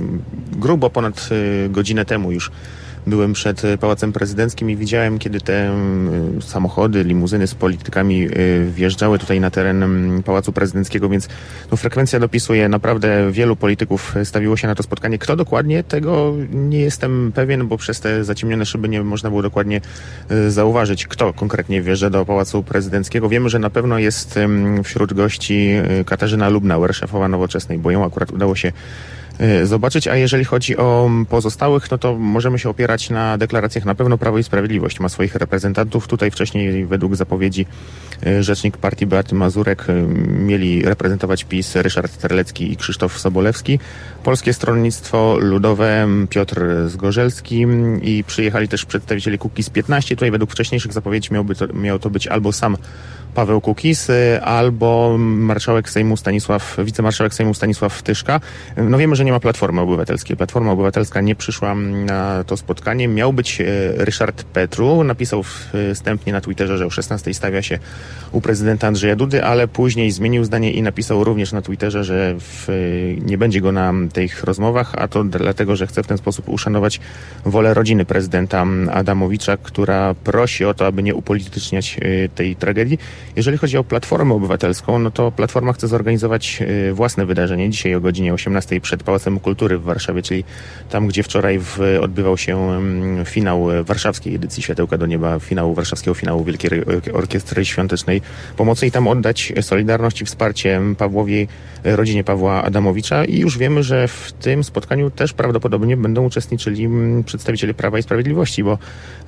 Grubo ponad godzinę temu już byłem przed Pałacem Prezydenckim i widziałem, kiedy te samochody, limuzyny z politykami wjeżdżały tutaj na teren Pałacu Prezydenckiego, więc no, frekwencja dopisuje. Naprawdę wielu polityków stawiło się na to spotkanie. Kto dokładnie? Tego nie jestem pewien, bo przez te zaciemnione szyby nie można było dokładnie zauważyć, kto konkretnie wjeżdża do Pałacu Prezydenckiego. Wiemy, że na pewno jest wśród gości Katarzyna Lubnauer, szefowa Nowoczesnej, bo ją akurat udało się zobaczyć, a jeżeli chodzi o pozostałych, no to możemy się opierać na deklaracjach. Na pewno Prawo i Sprawiedliwość ma swoich reprezentantów. Tutaj wcześniej według zapowiedzi rzecznik partii Beaty Mazurek mieli reprezentować PiS Ryszard Terlecki i Krzysztof Sobolewski. Polskie Stronnictwo Ludowe Piotr Zgorzelski i przyjechali też przedstawiciele Kukiz piętnaście. Tutaj według wcześniejszych zapowiedzi miałby to, miał to być albo sam Paweł Kukiz, albo marszałek Sejmu Stanisław, wicemarszałek Sejmu Stanisław Tyszka. No wiemy, że nie ma Platformy Obywatelskiej. Platforma Obywatelska nie przyszła na to spotkanie. Miał być Ryszard Petru. Napisał wstępnie na Twitterze, że o szesnastej stawia się u prezydenta Andrzeja Dudy, ale później zmienił zdanie i napisał również na Twitterze, że w, nie będzie go na tych rozmowach, a to dlatego, że chce w ten sposób uszanować wolę rodziny prezydenta Adamowicza, która prosi o to, aby nie upolityczniać tej tragedii. Jeżeli chodzi o Platformę Obywatelską, no to Platforma chce zorganizować własne wydarzenie dzisiaj o godzinie osiemnastej przed Pałacem Kultury w Warszawie, czyli tam, gdzie wczoraj w, odbywał się finał warszawskiej edycji Światełka do Nieba, finału warszawskiego finału Wielkiej Orkiestry Świątecznej Pomocy i tam oddać solidarność i wsparcie Pawłowi, rodzinie Pawła Adamowicza i już wiemy, że w tym spotkaniu też prawdopodobnie będą uczestniczyli przedstawiciele Prawa i Sprawiedliwości, bo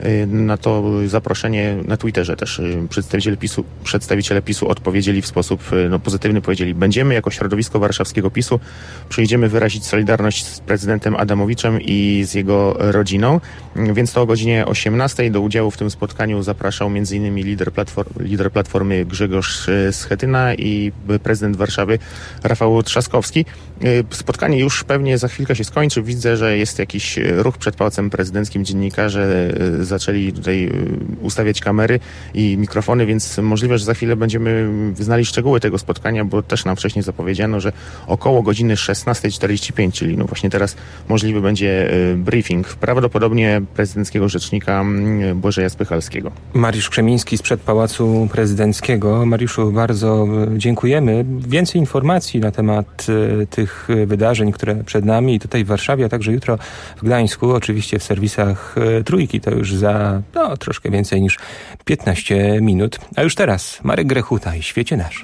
na to zaproszenie na Twitterze też przedstawiciele PiSu, przedstawiciele PiSu odpowiedzieli w sposób no, pozytywny, powiedzieli: będziemy jako środowisko warszawskiego PiSu, przyjdziemy wyrazić solidarność z prezydentem Adamowiczem i z jego rodziną, więc to o godzinie osiemnastej do udziału w tym spotkaniu zapraszał m.in. lider, platform, lider Platformy Grzegorz Schetyna i prezydent Warszawy Rafał Trzaskowski. Spotkanie już pewnie za chwilkę się skończy. Widzę, że jest jakiś ruch przed Pałacem Prezydenckim. Dziennikarze zaczęli tutaj ustawiać kamery i mikrofony, więc możliwe, że za chwilę będziemy znali szczegóły tego spotkania, bo też nam wcześniej zapowiedziano, że około godziny szesnastej czterdzieści pięć, czyli no właśnie teraz możliwy będzie briefing prawdopodobnie prezydenckiego rzecznika Błażeja Spychalskiego.
Mariusz Krzemiński sprzed Pałacu Prezydenckiego. Mariuszu, bardzo dziękujemy. Więcej informacji na temat tych wydarzeń, które przed nami i tutaj w Warszawie, a także jutro w Gdańsku, oczywiście w serwisach Trójki, to już za no, troszkę więcej niż piętnaście minut. A już teraz Marek Grechuta i Świecie Nasz.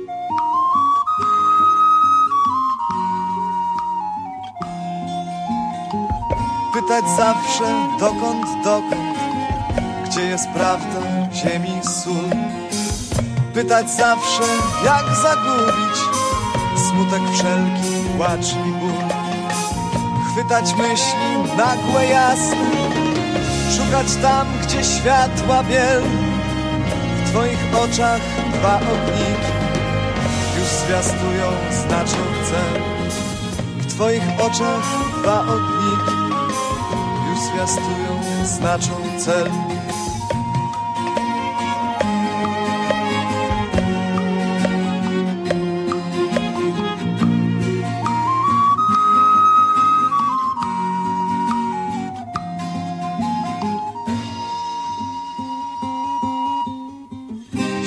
Pytać zawsze dokąd, dokąd, gdzie jest prawda, ziemi sól. Pytać zawsze, jak zagubić smutek wszelki, płacz i ból. Chwytać myśli nagłe, jasne, szukać tam, gdzie światła biel. W twoich oczach dwa ogniki już zwiastują, znaczą cel. W twoich oczach dwa ogniki już zwiastują, znaczą cel.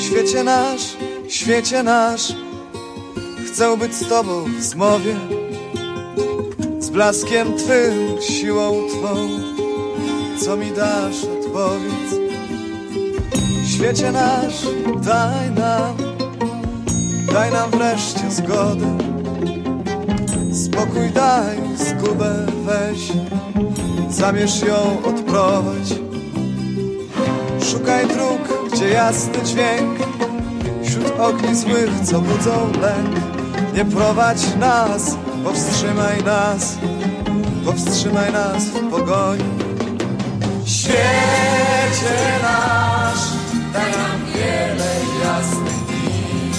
Świecie nasz, świecie nasz, chcę być z tobą w zmowie, z blaskiem twym, siłą twą, co mi dasz, odpowiedz. Świecie nasz, daj nam, daj nam wreszcie zgodę, spokój daj, zgubę weź, zamierz ją odprowadź. Szukaj dróg, gdzie jasny dźwięk, wśród ogni złych, co budzą lęk. Nie prowadź nas, powstrzymaj nas, powstrzymaj nas w pogoni. Świecie nasz, daj nam wiele jasnych dni.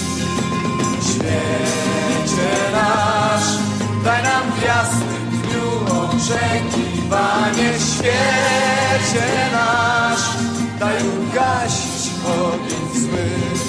Świecie nasz, daj nam w jasnym dniu oczekiwanie. Świecie nasz, daj ugasić ogień zły.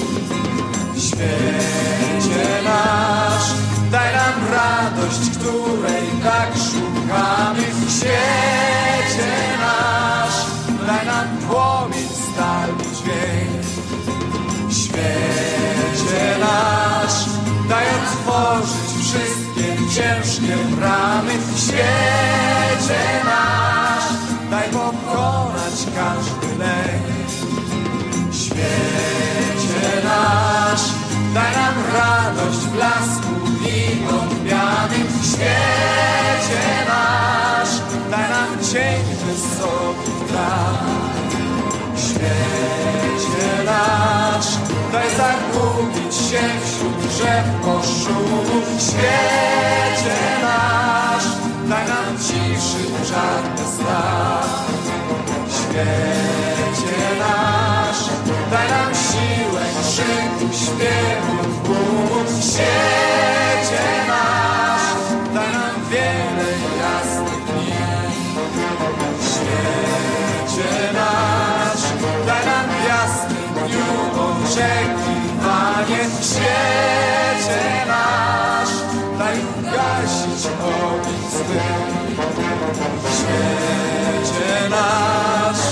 Świecie nasz, daj nam radość, której tak szukamy. W świecie nasz, daj nam płomień, stali dźwięk. W świecie nasz, daj otworzyć wszystkie ciężkie bramy. W świecie nasz, daj pokonać każdy lęk. W świecie nasz, daj nam radość, blasku i odmiany. W świecie nasz, daj nam cień wysokich traw. W świecie nasz, daj zagubić się wśród drzew koszulów. W świecie nasz, daj nam ciszy czarny staw. W świecie nasz, daj nam siłę krzyku, śpiewu, tłumów. W świecie nasz, daj nam wiele jasnych dni. W świecie nasz, daj nam w jasnym dniu oczekiwanie. W świecie nasz, daj ugasić ogień zły. W świecie nasz.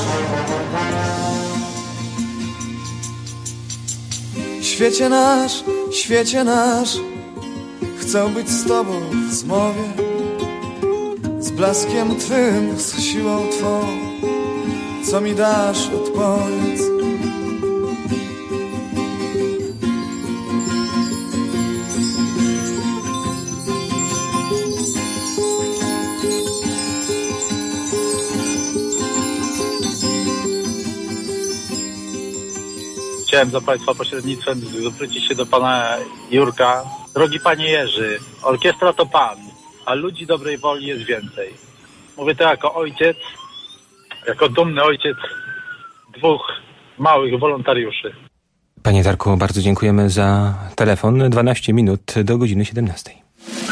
Świecie nasz, świecie nasz, chcę być z tobą w zmowie, z blaskiem twym, z siłą twą, co mi dasz, odpowiedz.
Chciałem za Państwa pośrednictwem zwrócić się do Pana Jurka. Drogi Panie Jerzy, orkiestra to Pan, a ludzi dobrej woli jest więcej. Mówię to jako ojciec, jako dumny ojciec dwóch małych wolontariuszy.
Panie Darku, bardzo dziękujemy za telefon. dwanaście minut do godziny siedemnastej.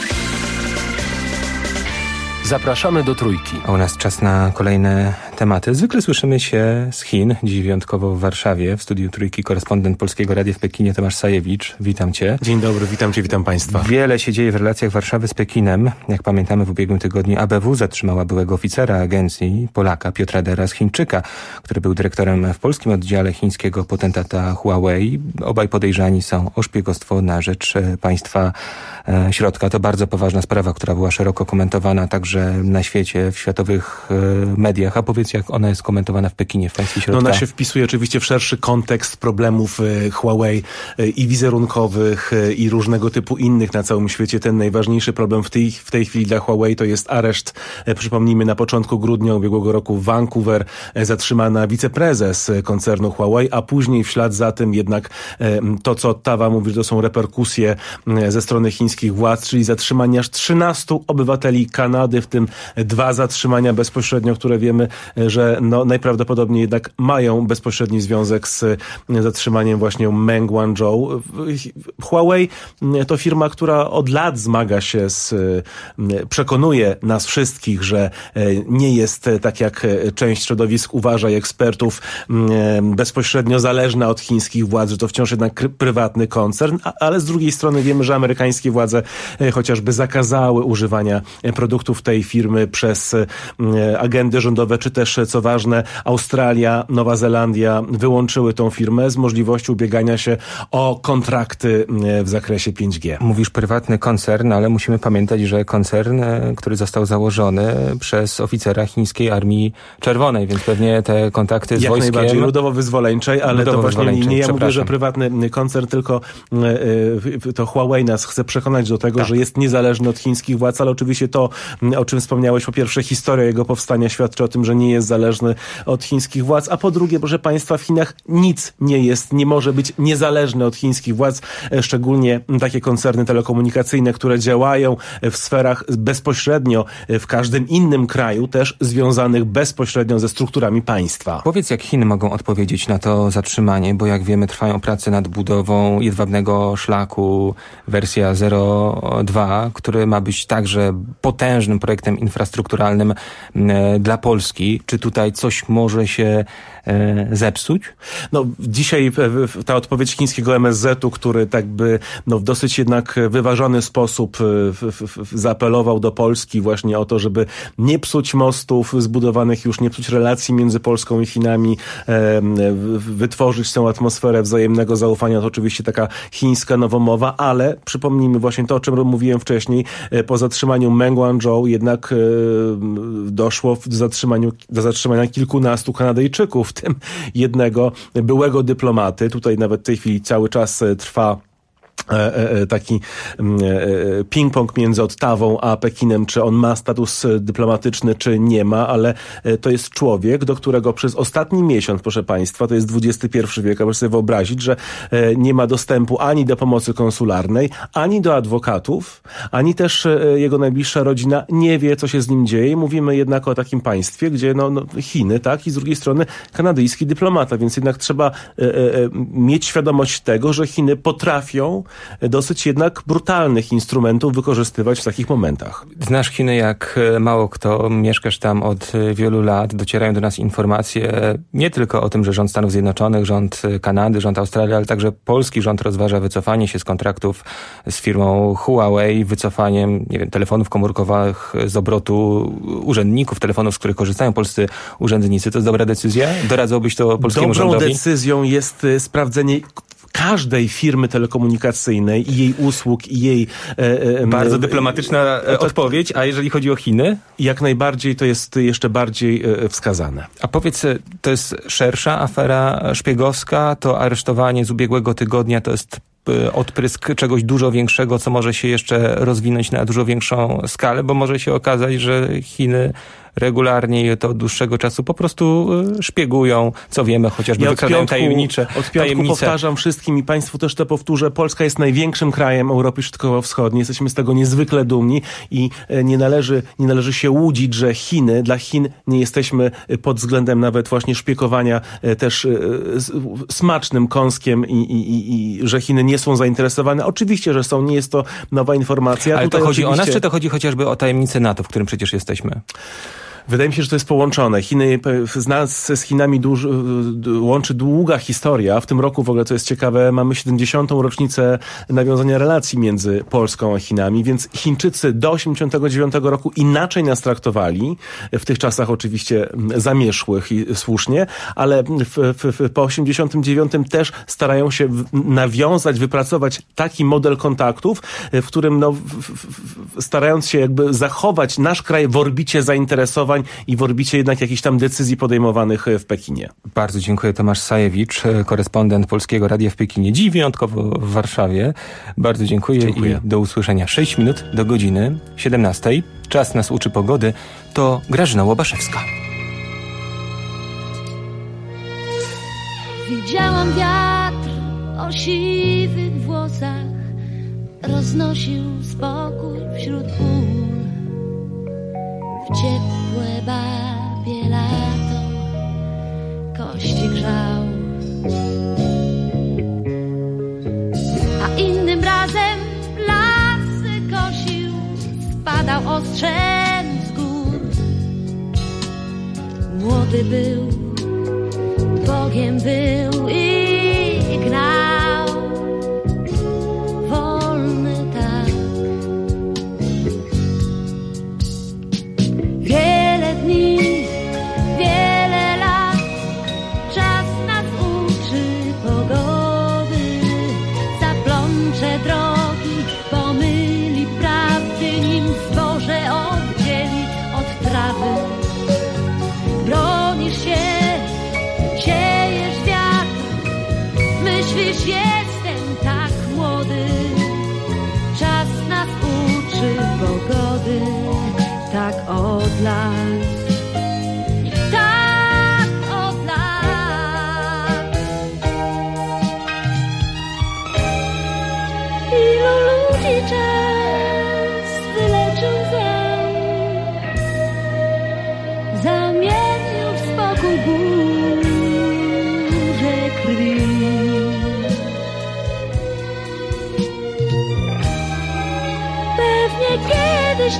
Zapraszamy do Trójki.
A u nas czas na kolejne tematy. Zwykle słyszymy się z Chin, dziś wyjątkowo w Warszawie. W studiu Trójki korespondent Polskiego Radia w Pekinie Tomasz Sajewicz. Witam Cię.
Dzień dobry, witam Cię, witam Państwa.
Wiele się dzieje w relacjach Warszawy z Pekinem. Jak pamiętamy, w ubiegłym tygodniu A B W zatrzymała byłego oficera agencji, Polaka Piotra Dera z Chińczyka, który był dyrektorem w polskim oddziale chińskiego potentata Huawei. Obaj podejrzani są o szpiegostwo na rzecz państwa e, środka. To bardzo poważna sprawa, która była szeroko komentowana także na świecie, w światowych e, mediach. A powiedz, jak ona jest komentowana w Pekinie, w państwie środka?
No ona się wpisuje oczywiście w szerszy kontekst problemów e, Huawei e, i wizerunkowych e, i różnego typu innych na całym świecie. Ten najważniejszy problem w tej, w tej chwili dla Huawei to jest areszt. E, przypomnijmy, na początku grudnia ubiegłego roku w Vancouver e, zatrzymana wiceprezes koncernu Huawei, a później w ślad za tym jednak e, to, co Tawa mówi, to są reperkusje e, ze strony chińskich władz, czyli zatrzymanie aż trzynastu obywateli Kanady, w tym dwa zatrzymania bezpośrednio, które wiemy, że no, najprawdopodobniej jednak mają bezpośredni związek z zatrzymaniem właśnie Meng Wanzhou. Huawei to firma, która od lat zmaga się z, przekonuje nas wszystkich, że nie jest, tak jak część środowisk uważa i ekspertów, bezpośrednio zależna od chińskich władz, że to wciąż jednak prywatny koncern, ale z drugiej strony wiemy, że amerykańskie władze chociażby zakazały używania produktów tej firmy przez agendy rządowe, czy też też, co ważne, Australia, Nowa Zelandia wyłączyły tą firmę z możliwością ubiegania się o kontrakty w zakresie pięć G.
Mówisz prywatny koncern, ale musimy pamiętać, że koncern, który został założony przez oficera chińskiej Armii Czerwonej, więc pewnie te kontakty z
Jak
wojskiem...
Jak najbardziej, ludowo-wyzwoleńczej, ale to właśnie nie ja mówię, że prywatny koncern, tylko to Huawei nas chce przekonać do tego, tak. że jest niezależny od chińskich władz, ale oczywiście to, o czym wspomniałeś, po pierwsze historia jego powstania świadczy o tym, że nie jest zależny od chińskich władz, a po drugie, proszę państwa, w Chinach nic nie jest, nie może być niezależne od chińskich władz, szczególnie takie koncerny telekomunikacyjne, które działają w sferach bezpośrednio w każdym innym kraju, też związanych bezpośrednio ze strukturami państwa.
Powiedz, jak Chiny mogą odpowiedzieć na to zatrzymanie, bo jak wiemy, trwają prace nad budową jedwabnego szlaku wersja zero dwa, który ma być także potężnym projektem infrastrukturalnym e, dla Polski. Czy tutaj coś może się e, zepsuć?
No, dzisiaj ta odpowiedź chińskiego M S Z-u, który tak by no, w dosyć jednak wyważony sposób w, w, w, zaapelował do Polski właśnie o to, żeby nie psuć mostów zbudowanych już, nie psuć relacji między Polską i Chinami, e, wytworzyć tę atmosferę wzajemnego zaufania. To oczywiście taka chińska nowomowa, ale przypomnijmy właśnie to, o czym mówiłem wcześniej, e, po zatrzymaniu Meng Wanzhou jednak e, doszło do, zatrzymaniu, do zatrzymania kilkunastu Kanadyjczyków, w tym jednego byłego dyplomaty. Tutaj nawet w tej chwili cały czas trwa taki ping-pong między Ottawą a Pekinem, czy on ma status dyplomatyczny, czy nie ma, ale to jest człowiek, do którego przez ostatni miesiąc, proszę państwa, to jest dwudziesty pierwszy wiek, a proszę sobie wyobrazić, że nie ma dostępu ani do pomocy konsularnej, ani do adwokatów, ani też jego najbliższa rodzina nie wie, co się z nim dzieje. Mówimy jednak o takim państwie, gdzie no, no Chiny, tak, i z drugiej strony kanadyjski dyplomata, więc jednak trzeba e, e, mieć świadomość tego, że Chiny potrafią dosyć jednak brutalnych instrumentów wykorzystywać w takich momentach.
Znasz Chiny jak mało kto, mieszkasz tam od wielu lat, docierają do nas informacje nie tylko o tym, że rząd Stanów Zjednoczonych, rząd Kanady, rząd Australii, ale także polski rząd rozważa wycofanie się z kontraktów z firmą Huawei, wycofaniem, nie wiem, telefonów komórkowych z obrotu urzędników, telefonów, z których korzystają polscy urzędnicy. To jest dobra decyzja? Doradzałbyś to polskiemu
Dobrą
rządowi?
Dobrą decyzją jest sprawdzenie każdej firmy telekomunikacyjnej i jej usług, i jej... E, e,
Bardzo e, dyplomatyczna e, odpowiedź, a jeżeli chodzi o Chiny?
Jak najbardziej to jest jeszcze bardziej e, wskazane.
A powiedz, to jest szersza afera szpiegowska, to aresztowanie z ubiegłego tygodnia to jest odprysk czegoś dużo większego, co może się jeszcze rozwinąć na dużo większą skalę, bo może się okazać, że Chiny regularnie i to od dłuższego czasu po prostu szpiegują, co wiemy, chociażby ja wykradają tajemnicze.
Od piątku
tajemnice.
powtarzam wszystkim i państwu też to powtórzę, Polska jest największym krajem Europy Środkowo-Wschodniej, jesteśmy z tego niezwykle dumni i nie należy, nie należy się łudzić, że Chiny, dla Chin nie jesteśmy pod względem nawet właśnie szpiegowania też smacznym kąskiem i, i, i, i że Chiny nie są zainteresowane. Oczywiście, że są, nie jest to nowa informacja.
Ale
Tutaj
to chodzi
oczywiście...
o nas, czy to chodzi chociażby o tajemnicę NATO, w którym przecież jesteśmy?
Wydaje mi się, że to jest połączone. Chiny, z nas z Chinami dłuż, łączy długa historia. W tym roku w ogóle, co jest ciekawe, mamy siedemdziesiątą rocznicę nawiązania relacji między Polską a Chinami, więc Chińczycy do osiemdziesiątego dziewiątego roku inaczej nas traktowali. W tych czasach oczywiście zamierzchłych i słusznie, ale w, w, po osiemdziesiątym dziewiątym też starają się nawiązać, wypracować taki model kontaktów, w którym no, w, w, starając się jakby zachować nasz kraj w orbicie zainteresowań i w orbicie jednak jakichś tam decyzji podejmowanych w Pekinie.
Bardzo dziękuję. Tomasz Sajewicz, korespondent Polskiego Radia w Pekinie, dziś wyjątkowo w Warszawie. Bardzo dziękuję, dziękuję. I do usłyszenia. sześć minut do godziny siedemnastej. Czas nas uczy pogody. To Grażyna Łobaszewska.
Widziałam wiatr o siwych włosach, roznosił spokój wśród pól. W ciepłe babie lato kości grzał, a innym razem lasy kosił, spadał ostrzem z gór. Młody był, Bogiem był i gnał, wolny tak. Wiele dni, wiele brwi. Pewnie kiedyś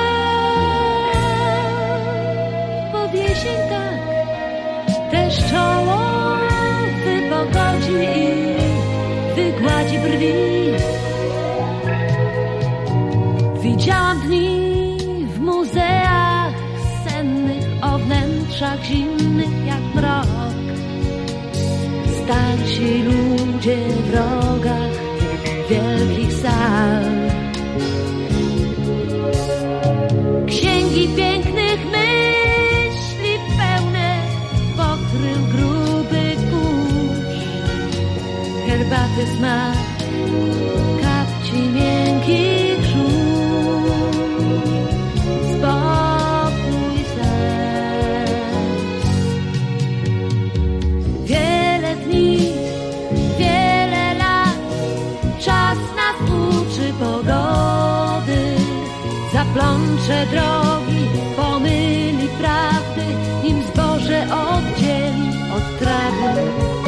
tak pod jesień tak też czoło wypogodzi i wygładzi brwi. Widziałam dni w muzeach sennych o wnętrzach zimnych jak mrok. Starsi ludzie w rogach wielkich sal. Księgi pięknych myśli pełne pokrył gruby kurz. Herbaty smak, kapci miękkich żółw. Spokój serc. Wiele dni, wiele lat, czas nas uczy pogody. Zaplącze drogi, pomyli prawdy, nim zboże oddzieli od trawy.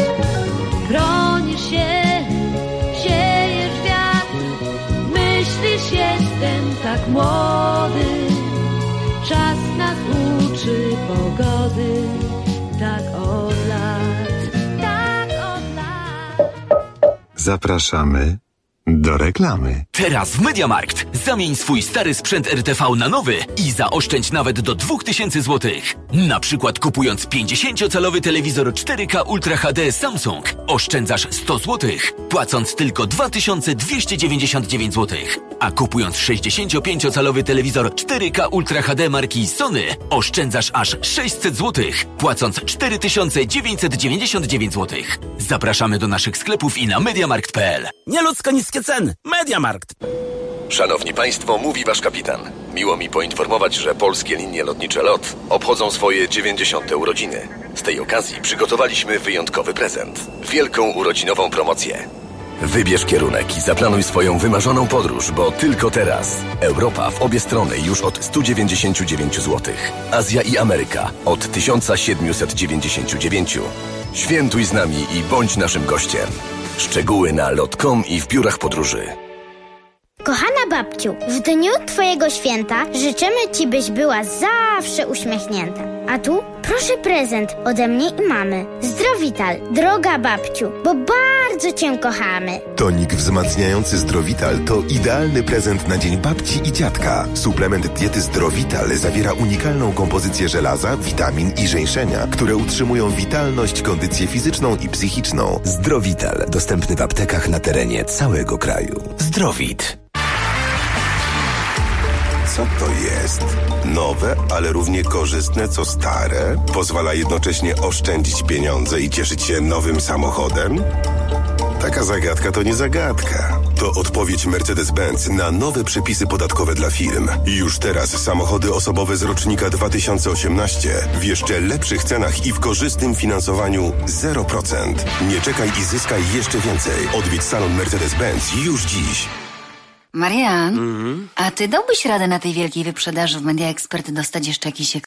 Bronisz się, siejesz wiatr, myślisz, jestem tak młody. Czas nas uczy pogody, tak od lat, tak od lat.
Zapraszamy do reklamy.
Teraz w MediaMarkt zamień swój stary sprzęt R T V na nowy i zaoszczędź nawet do dwa tysiące złotych. Na przykład kupując pięćdziesięciocalowy telewizor cztery K Ultra H D Samsung oszczędzasz sto złotych, płacąc tylko dwa tysiące dwieście dziewięćdziesiąt dziewięć złotych. A kupując sześćdziesięciopięciocalowy telewizor cztery K Ultra H D marki Sony oszczędzasz aż sześćset złotych, płacąc cztery tysiące dziewięćset dziewięćdziesiąt dziewięć złotych. Zapraszamy do naszych sklepów i na mediamarkt kropka p l.
Nieludzko niskie ceny. MediaMarkt.
Szanowni Państwo, mówi Wasz kapitan. Miło mi poinformować, że polskie linie lotnicze LOT obchodzą swoje dziewięćdziesiąte urodziny. Z tej okazji przygotowaliśmy wyjątkowy prezent. Wielką urodzinową promocję. Wybierz kierunek i zaplanuj swoją wymarzoną podróż, bo tylko teraz. Europa w obie strony już od sto dziewięćdziesiąt dziewięć złotych. Azja i Ameryka od tysiąc siedemset dziewięćdziesiąt dziewięć. Świętuj z nami i bądź naszym gościem. Szczegóły na lot kropka com i w biurach podróży.
Kochana babciu, w dniu Twojego święta życzymy Ci, byś była zawsze uśmiechnięta. A tu proszę prezent ode mnie i mamy. Zdrowital, droga babciu, bo bardzo Cię kochamy.
Tonik wzmacniający Zdrowital to idealny prezent na dzień babci i dziadka. Suplement diety Zdrowital zawiera unikalną kompozycję żelaza, witamin i żeńszenia, które utrzymują witalność, kondycję fizyczną i psychiczną.
Zdrowital, dostępny w aptekach na terenie całego kraju. Zdrowit.
Co to jest? Nowe, ale równie korzystne co stare? Pozwala jednocześnie oszczędzić pieniądze i cieszyć się nowym samochodem? Taka zagadka to nie zagadka. To odpowiedź Mercedes-Benz na nowe przepisy podatkowe dla firm. I już teraz samochody osobowe z rocznika dwa tysiące osiemnaście w jeszcze lepszych cenach i w korzystnym finansowaniu zero procent. Nie czekaj i zyskaj jeszcze więcej. Odwiedź salon Mercedes-Benz już dziś.
Marian, mm-hmm. a ty dałbyś radę na tej wielkiej wyprzedaży w Media Expert dostać jeszcze jakiś